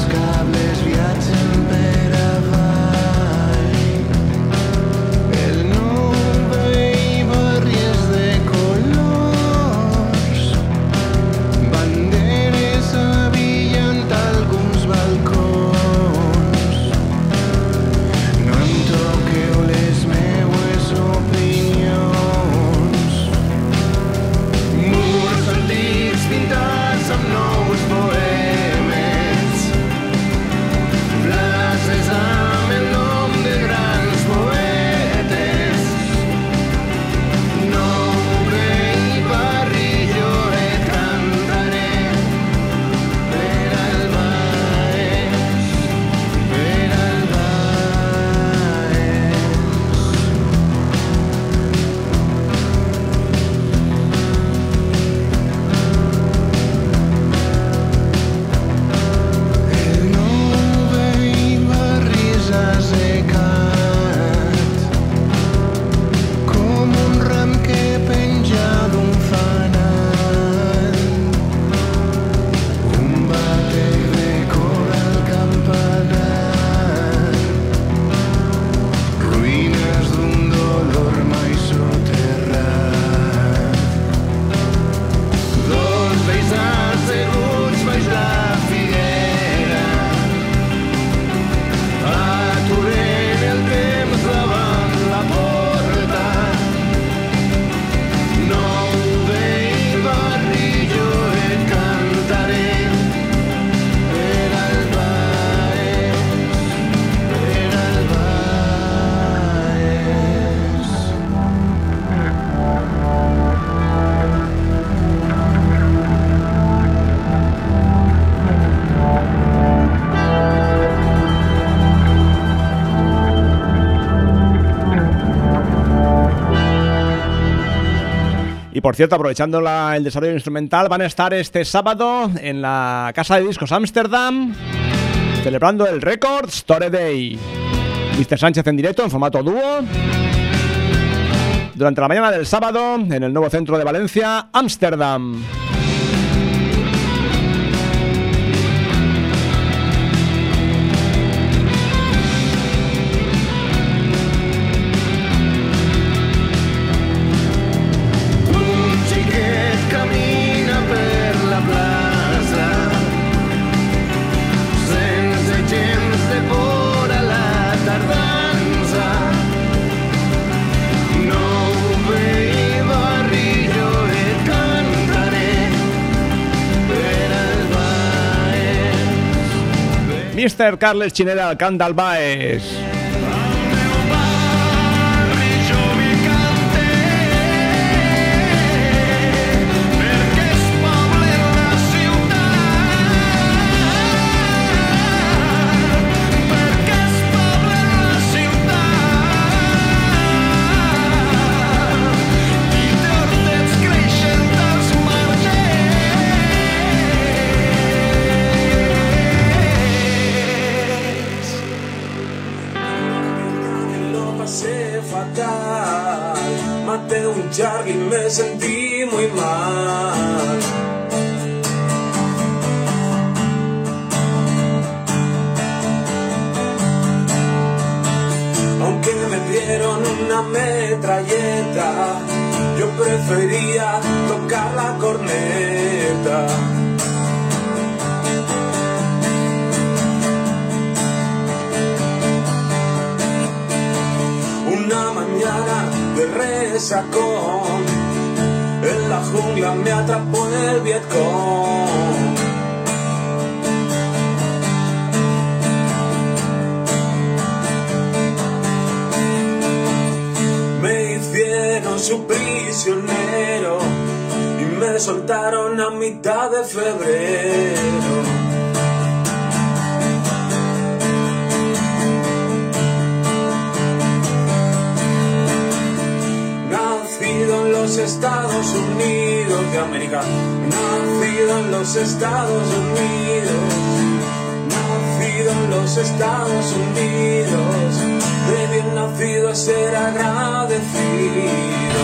Por cierto, aprovechando la, el desarrollo instrumental, van a estar este sábado en la Casa de Discos Ámsterdam celebrando el Record Store Day. mister Sánchez en directo, en formato dúo, durante la mañana del sábado en el nuevo centro de Valencia, Ámsterdam. mister Carles Chinera al cant del Baes. Y me sentí muy mal. Aunque me dieron una metralleta, yo prefería tocar la corneta. Una mañana de resacón, en la jungla me atrapó el Vietcong. Me hicieron su prisionero y me soltaron a mitad de febrero. los Estados Unidos de América, nacido en los Estados Unidos, nacido en los Estados Unidos, de bien nacido a ser agradecido.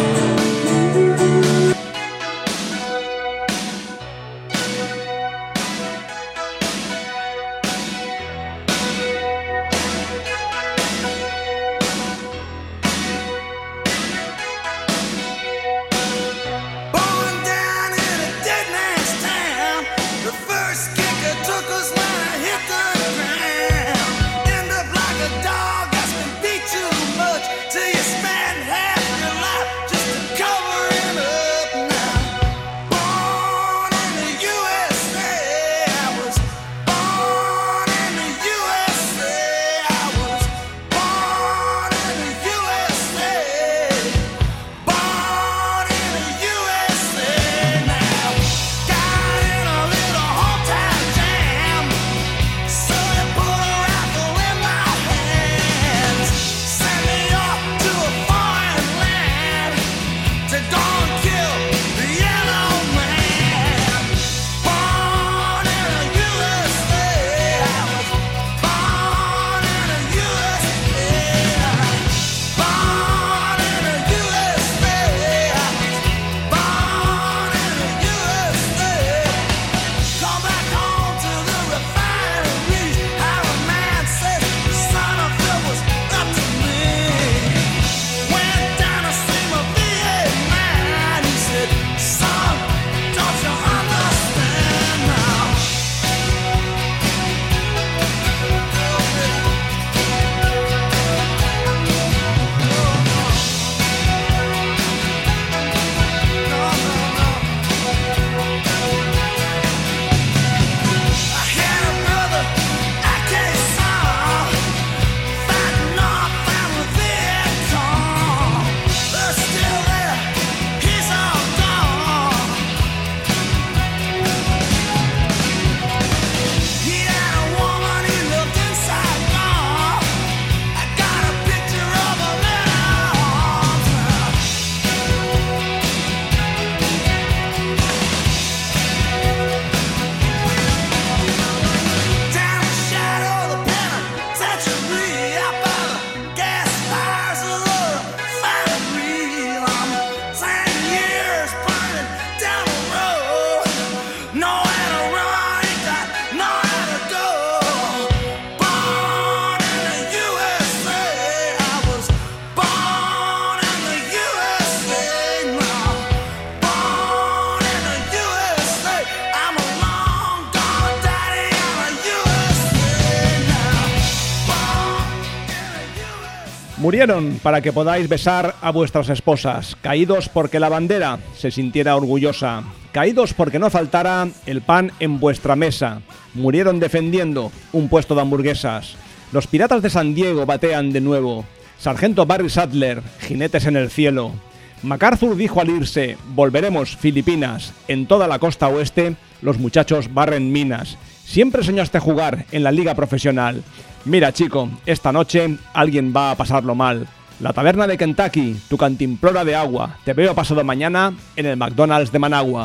Murieron para que podáis besar a vuestras esposas, caídos porque la bandera se sintiera orgullosa, caídos porque no faltara el pan en vuestra mesa, murieron defendiendo un puesto de hamburguesas. Los piratas de San Diego batean de nuevo, Sargento Barry Sadler, jinetes en el cielo. MacArthur dijo al irse, volveremos Filipinas, en toda la costa oeste los muchachos barren minas. Siempre soñaste jugar en la liga profesional. Mira, chico, esta noche alguien va a pasarlo mal. La taberna de Kentucky, tu cantimplora de agua. Te veo pasado mañana en el McDonald's de Managua.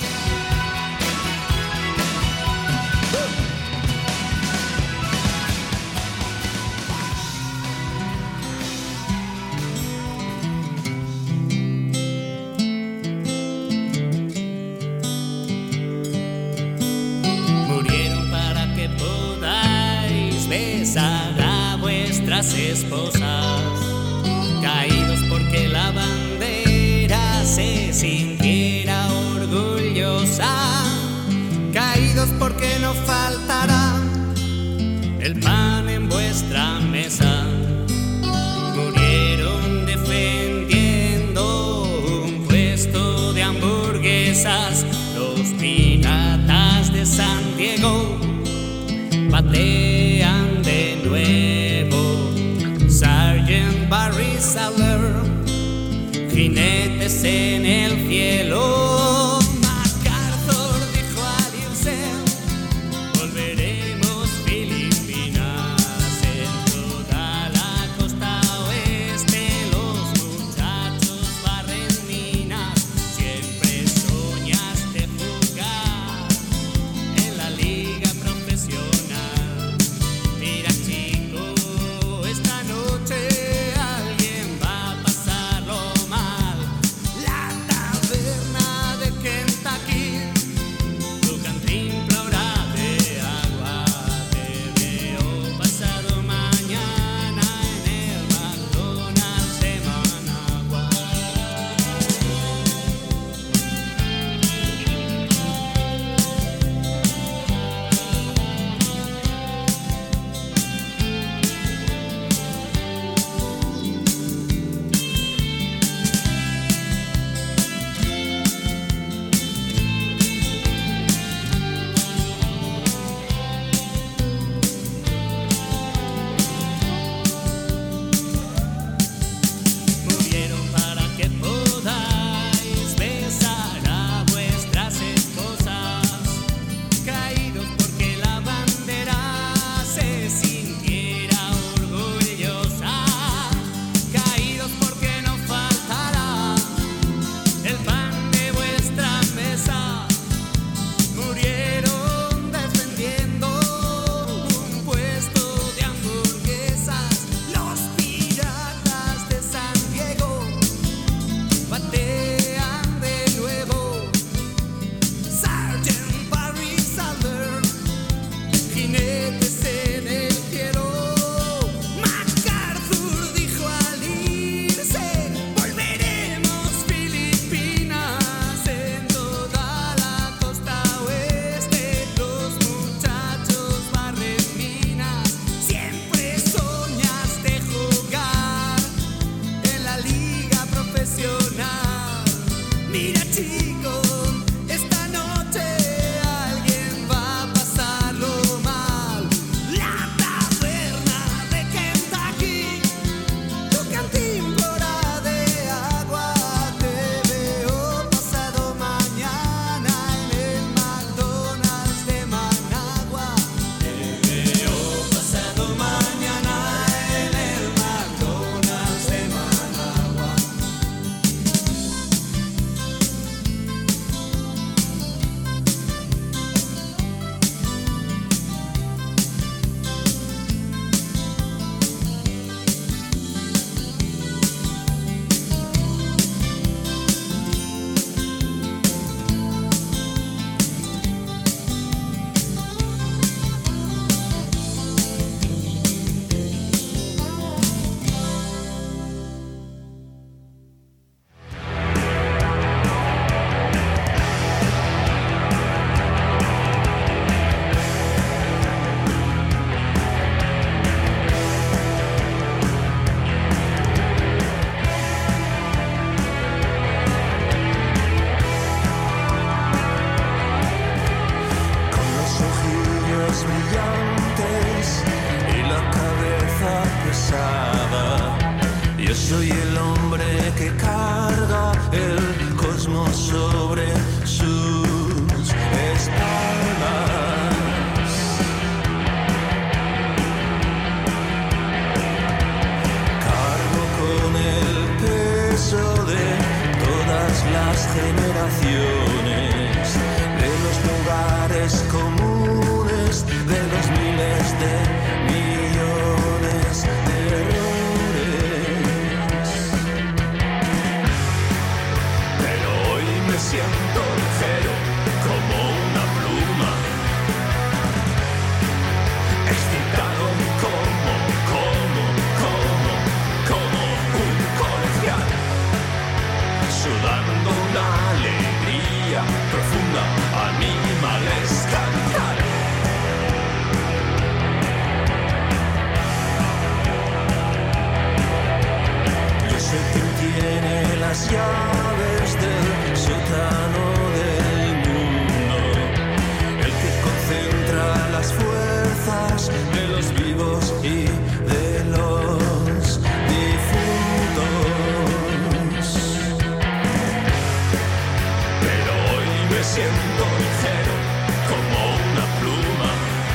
Esposas, caídos porque la bandera se sintiera orgullosa, caídos porque no faltará el pan en vuestra mesa, murieron defendiendo un puesto de hamburguesas, los piratas de San Diego batean de nuevo. Sergeant Barry Sadler, jinetes en el cielo. MacArthur dijo al irse, volveremos Filipinas, en toda la costa oeste los muchachos barren minas. impresionar. Mira chico, esta noche alguien va a pasarlo mal. La taberna de Kentucky, tu cantimplora de agua. Te veo pasado mañana en el McDonald's de Managua. Te veo pasado mañana en el McDonald's de Managua. Con los ojillos brillantes y la cabeza pesada, yo soy el hombre que carga el cosmos sobre sus espaldas. Cargo con el peso de todas las generaciones, de los lugares comunes, de los miles de millones de errores. Pero hoy me siento ligero como una pluma, excitado como, como, como, como un colegial, sudando una alegría profunda, animales cantar. Yo sé quién tiene las llaves del sótano del mundo, el que concentra las fuerzas de los vivos y de los difuntos. Pero hoy me siento ligero como una pluma,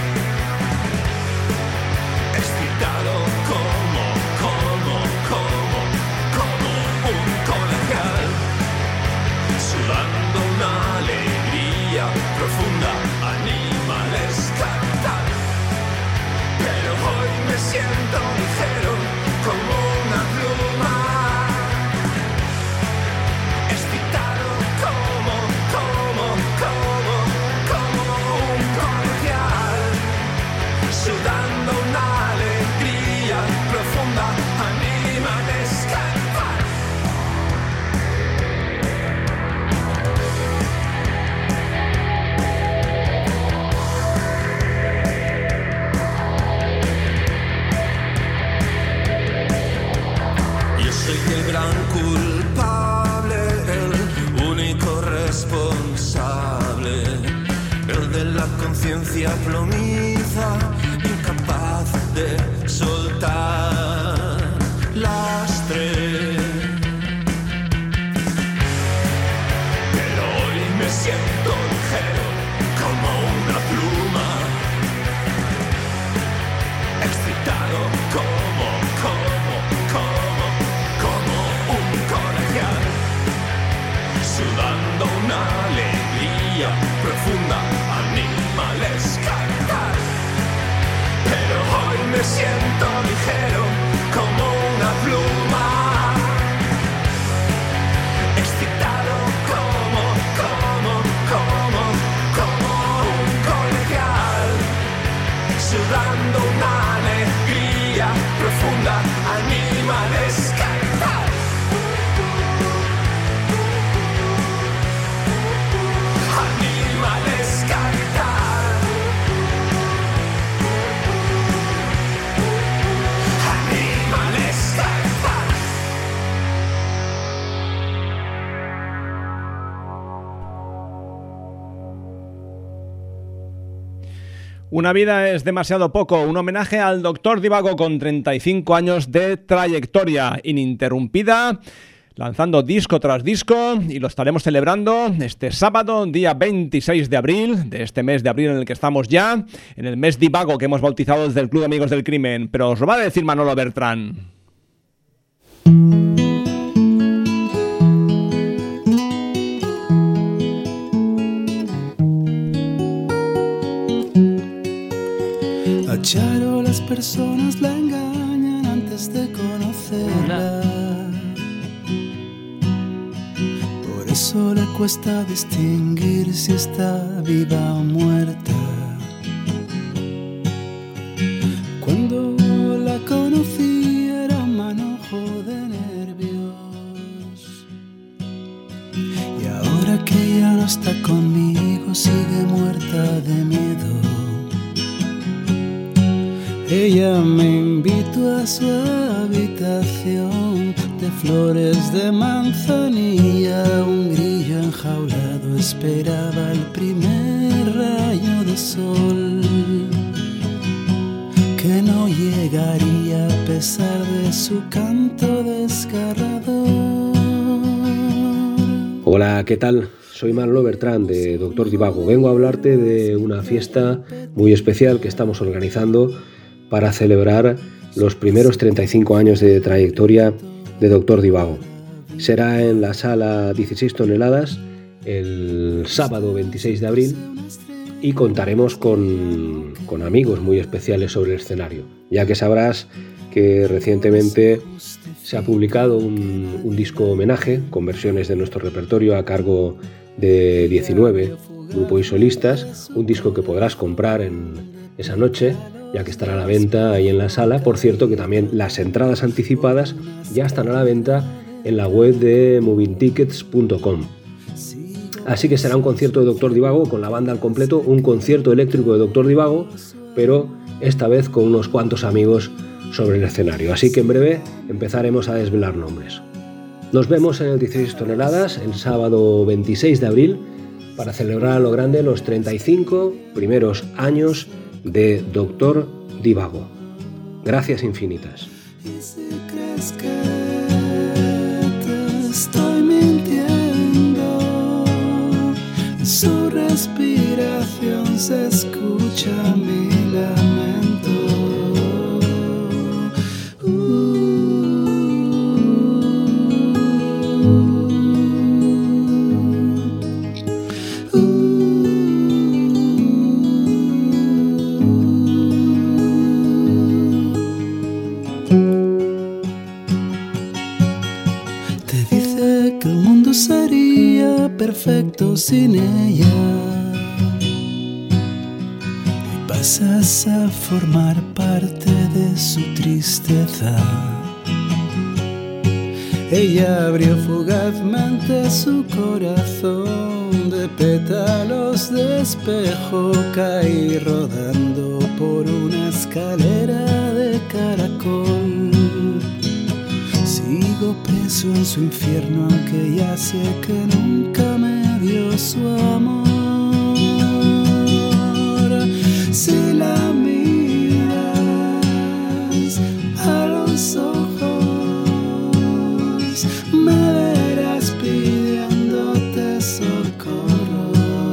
excitado como, como, como, como un colegial, sudando una alegría profunda, animales cantar. Pero hoy me siento ligero como una pluma, excitado como, como, como, como un colegial, sudando una alegría profunda, animales cantar. Yo soy el gran culpable, el único responsable, el de la conciencia plomiza, incapaz de soltar lastre. Pero hoy me siento ligero como una pluma, excitado como, como, como, como un colegial, sudando una alegría profunda, animales cantar. Pero hoy me siento ligero como una pluma, excitado como, como, como, como un colegial, sudando una alegría profunda, animales cantar. Animales cantar. Una vida es demasiado poco, un homenaje al doctor Divago con treinta y cinco años de trayectoria ininterrumpida, lanzando disco tras disco, y lo estaremos celebrando este sábado, día veintiséis de abril, de este mes de abril en el que estamos ya, en el mes Divago que hemos bautizado desde el Club de Amigos del Crimen, pero os lo va a decir Manolo Bertrán. A Charo las personas la engañan antes de conocerla. Por eso le cuesta distinguir si está viva o muerta. Cuando la conocí era un manojo de nervios. Y ahora que ya no está conmigo sigue muerta de miedo. Ella me invitó a su habitación de flores de manzanilla. Un grillo enjaulado esperaba el primer rayo de sol, que no llegaría a pesar de su canto desgarrador. Hola, ¿qué tal? Soy Manolo Bertrán de doctor Divago. Vengo a hablarte de una fiesta muy especial que estamos organizando para celebrar los primeros treinta y cinco años de trayectoria de doctor Divago. Será en la sala dieciséis toneladas el sábado veintiséis de abril y contaremos con, con amigos muy especiales sobre el escenario, ya que sabrás que recientemente se ha publicado un, un disco homenaje con versiones de nuestro repertorio a cargo de diecinueve grupos y solistas, un disco que podrás comprar en esa noche, ya que estará a la venta ahí en la sala. Por cierto, que también las entradas anticipadas ya están a la venta en la web de moving tickets punto com. Así que será un concierto de doctor Divago con la banda al completo, un concierto eléctrico de doctor Divago, pero esta vez con unos cuantos amigos sobre el escenario. Así que en breve empezaremos a desvelar nombres. Nos vemos en el dieciséis toneladas el sábado veintiséis de abril para celebrar a lo grande los treinta y cinco primeros años de doctor Divago. Gracias infinitas. Y si crees que te estoy mintiendo, en su respiración se escucha mi lamento. Uh. Sería perfecto sin ella y pasas a formar parte de su tristeza. Ella abrió fugazmente su corazón de pétalos de espejo, caí rodando por una escalera de caracol. Sigo preso en su infierno, aunque ya sé que nunca me dio su amor. Si la miras a los ojos, me verás pidiéndote socorro.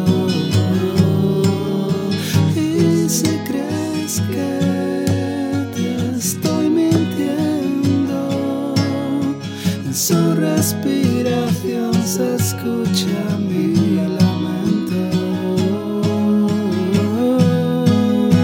Y si crees que te estoy mintiendo, en su respiración se escucha mi lamento.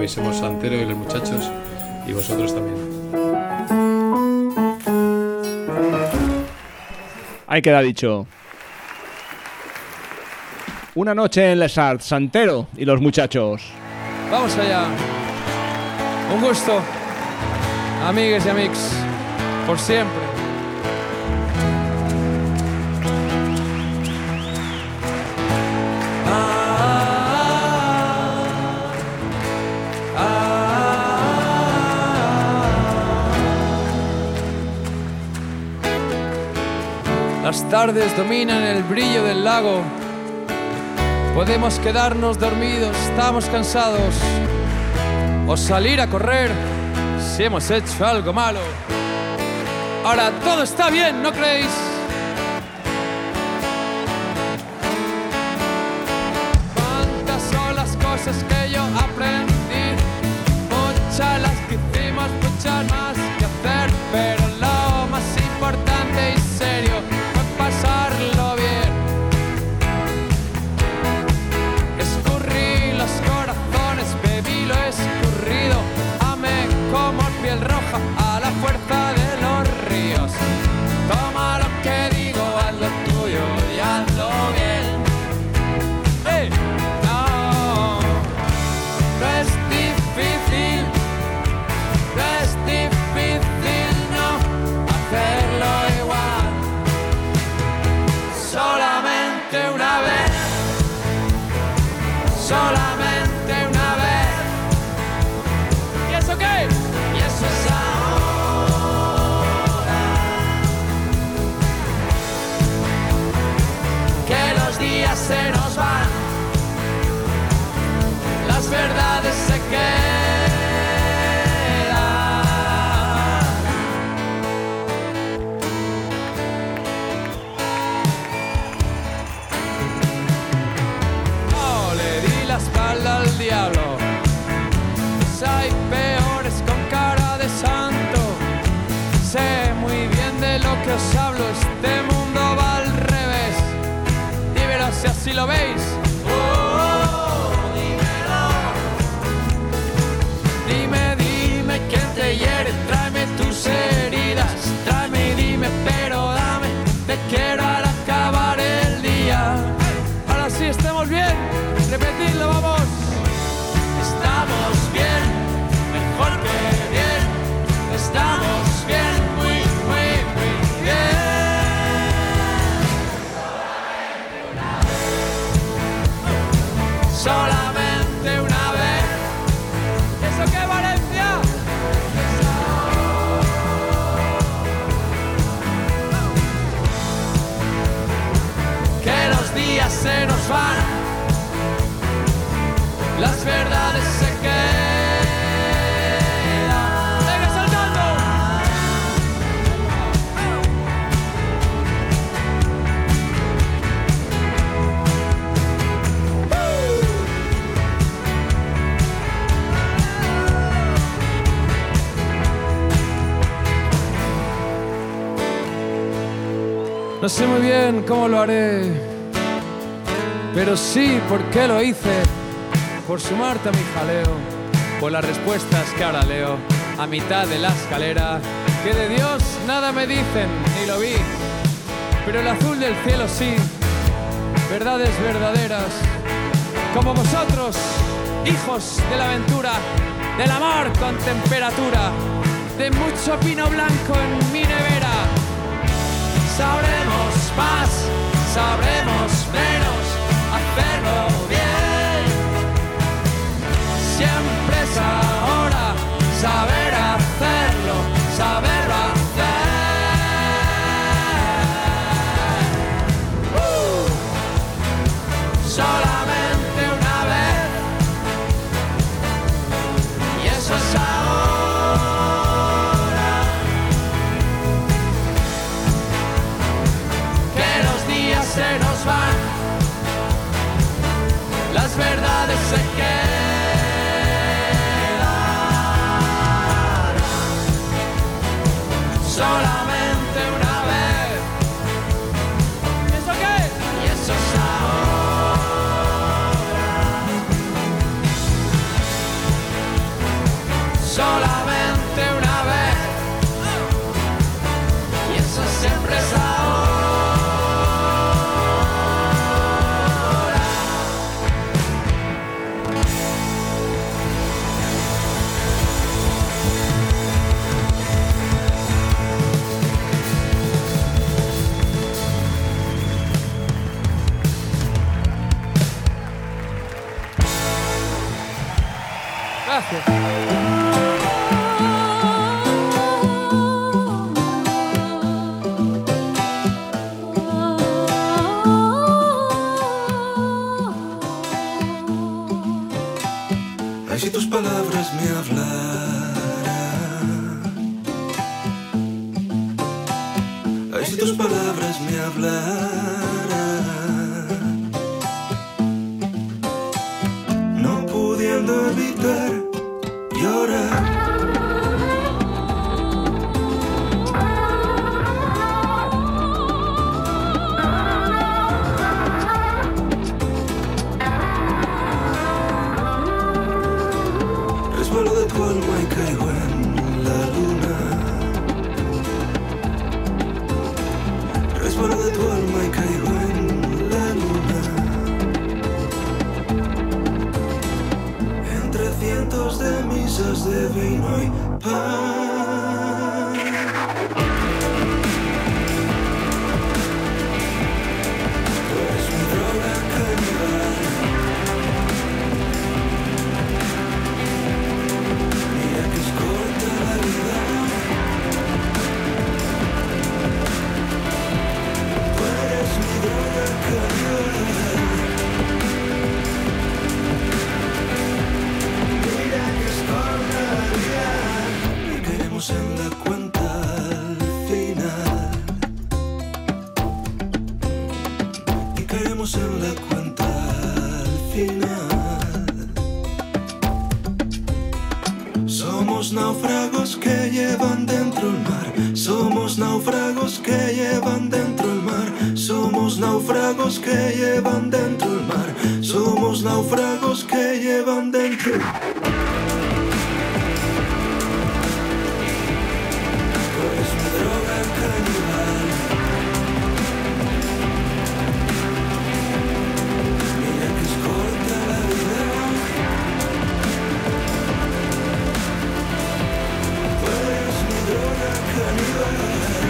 y somos Santero y los muchachos y vosotros también. Ahí queda dicho. Una noche en Les Arts, Santero y los muchachos. Vamos allá. Un gusto, amigues y amics, por siempre. Las tardes dominan el brillo del lago. Podemos quedarnos dormidos, estamos cansados, o salir a correr si hemos hecho algo malo. Ahora todo está bien, ¿no creéis? ¿Cuántas son las cosas que yo aprendí? Muchas las que hicimos, muchas más que hacer, pero lo más importante y serio fue pasarlo bien. Escurrí los corazones, bebí lo escurrido, amé como piel roja a la fuerza de los ríos. Toma lo que digo, haz lo tuyo y hazlo bien. ¡Hey! No, no es difícil, no es difícil no hacerlo igual. Solamente una vez, solamente una vez. ¿Y eso qué? Y eso es ahora. Que los días se nos van, las verdades se quedan. No le di la espalda al diablo. Hay peores con cara de santo. Sé muy bien de lo que os hablo. Este mundo va al revés. Dímelo si así lo veis. Oh, oh, dímelo. Dime, dime quién te hiere. Tráeme tus heridas. Tráeme y dime, pero dame. Te quiero al acabar el día. Ahora sí, estamos bien. Repetidlo, vamos. Estamos bien, mejor que bien. Estamos bien, muy, muy, muy bien. Solamente una vez. ¿Eso qué, Valencia? Que los días se nos van, las verdades se quedan. ¡Venga, saltando! No sé muy bien cómo lo haré, pero sí por qué lo hice. Por sumarte a mi jaleo, por las respuestas que ahora leo a mitad de la escalera, que de Dios nada me dicen, ni lo vi, pero el azul del cielo sí, verdades verdaderas, como vosotros, hijos de la aventura, del amor con temperatura, de mucho pino blanco en mi nevera. Sabremos más, sabremos menos, hacerlo bien. Siempre es ahora, saber hacerlo, saberlo hacer. Uh, solamente una vez, y eso es ahora. Que los días se nos van, las verdades se quedan. solamente una vez. Y eso siempre es ahora. Gracias. Ay, si tus palabras me hablaran. Ay, si tus palabras me hablaran. No pudiendo evitar llorar. Resbalo de tu alma y caigo en la luna. Resbalo de tu alma y caigo en la luna. Entre cientos de misas de vino y pan. Tú eres mi droga caníbal. Mira que es corta la vida. Tú eres mi droga caníbal. Mira que es corta la vida. Y caeremos en la cuenta al final. Y caeremos en la cuenta al final. Somos náufragos que llevan dentro el mar. Somos náufragos que llevan dentro el mar. Somos náufragos que llevan dentro el mar. Somos náufragos que llevan dentro el mar. Tú eres mi droga caníbal. Mira que es corta la vida. Tú eres mi droga caníbal.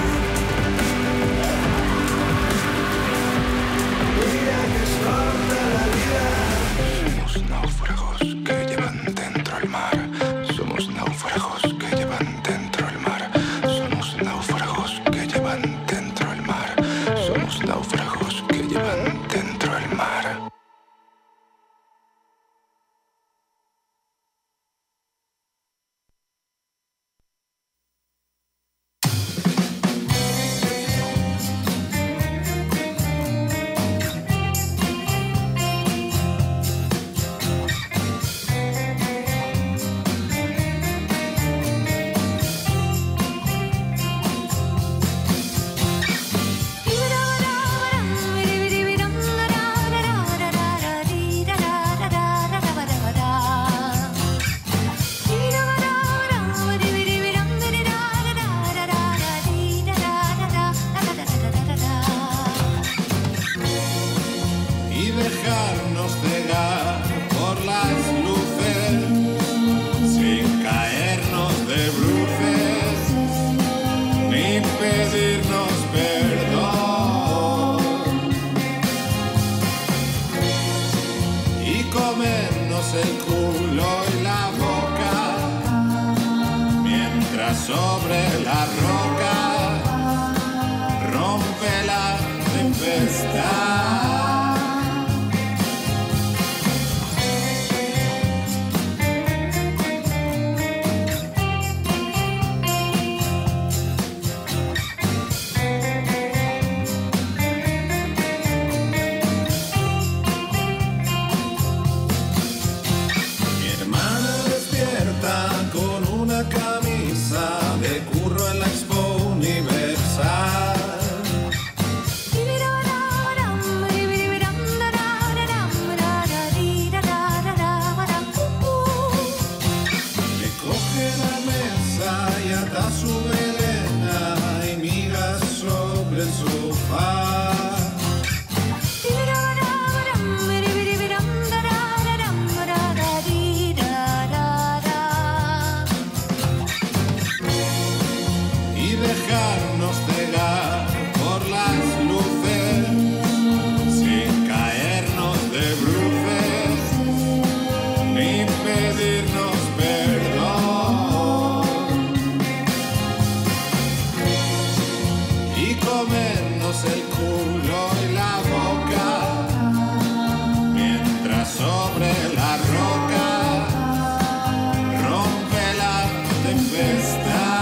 Mira que es corta la vida. Somos náufragos que llevan dentro el mar. Somos náufragos que llevan dentro el mar. Somos náufragos que llevan dentro el mar. Somos náufragos que llevan dentro el mar. Y dejarnos cegar por las luces sin caernos de bruces ni pedirnos perdón y comernos el culo y la boca mientras sobre la roca rompe la tempestad. Universal. ata su melena y migas sobre el sofá. Y dejarnos cegar por las luces sin caernos de bruces ni pedirnos perdón y comernos el culo y la boca mientras sobre la roca rompe la tempestad.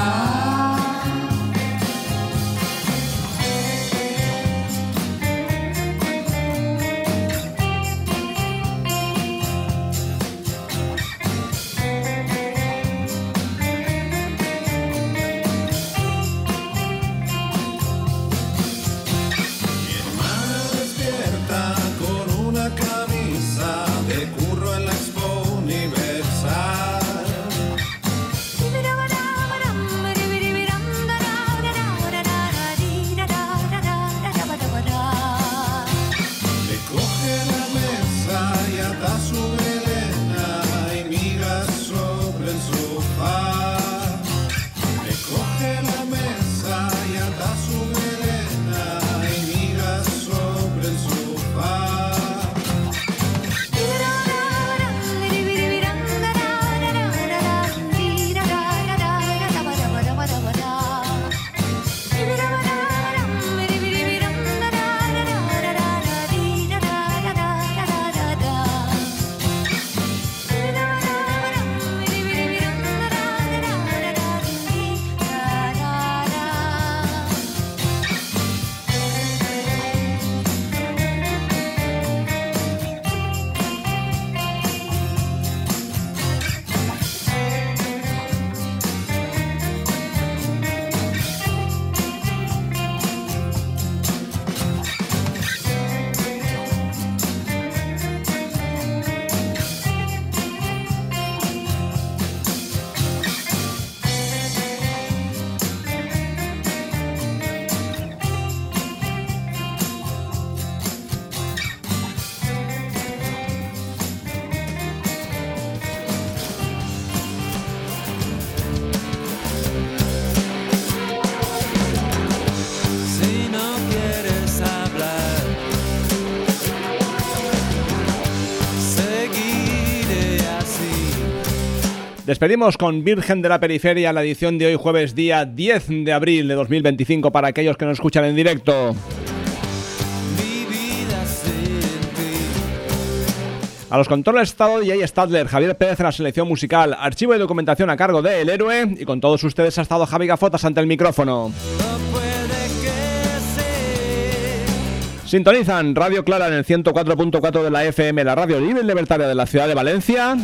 Despedimos con Virgen de la Periferia la edición de hoy jueves día diez de abril de dos mil veinticinco para aquellos que nos escuchan en directo. A los controles estado Jay Stadler, Javier Pérez en la selección musical, archivo y documentación a cargo de El Héroe, y con todos ustedes ha estado Javi Gafotas ante el micrófono. Sintonizan Radio Clara en el ciento cuatro punto cuatro de la F M, la radio libre y libertaria de la ciudad de Valencia.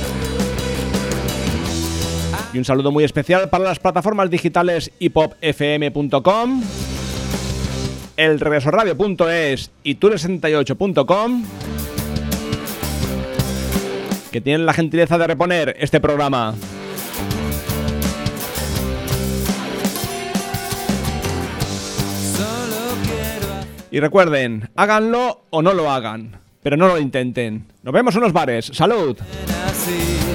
Y un saludo muy especial para las plataformas digitales hipop f m punto com, el regreso radio punto es y tour sesenta y ocho punto com, que tienen la gentileza de reponer este programa. Y recuerden, háganlo o no lo hagan, pero no lo intenten. Nos vemos en los bares. ¡Salud!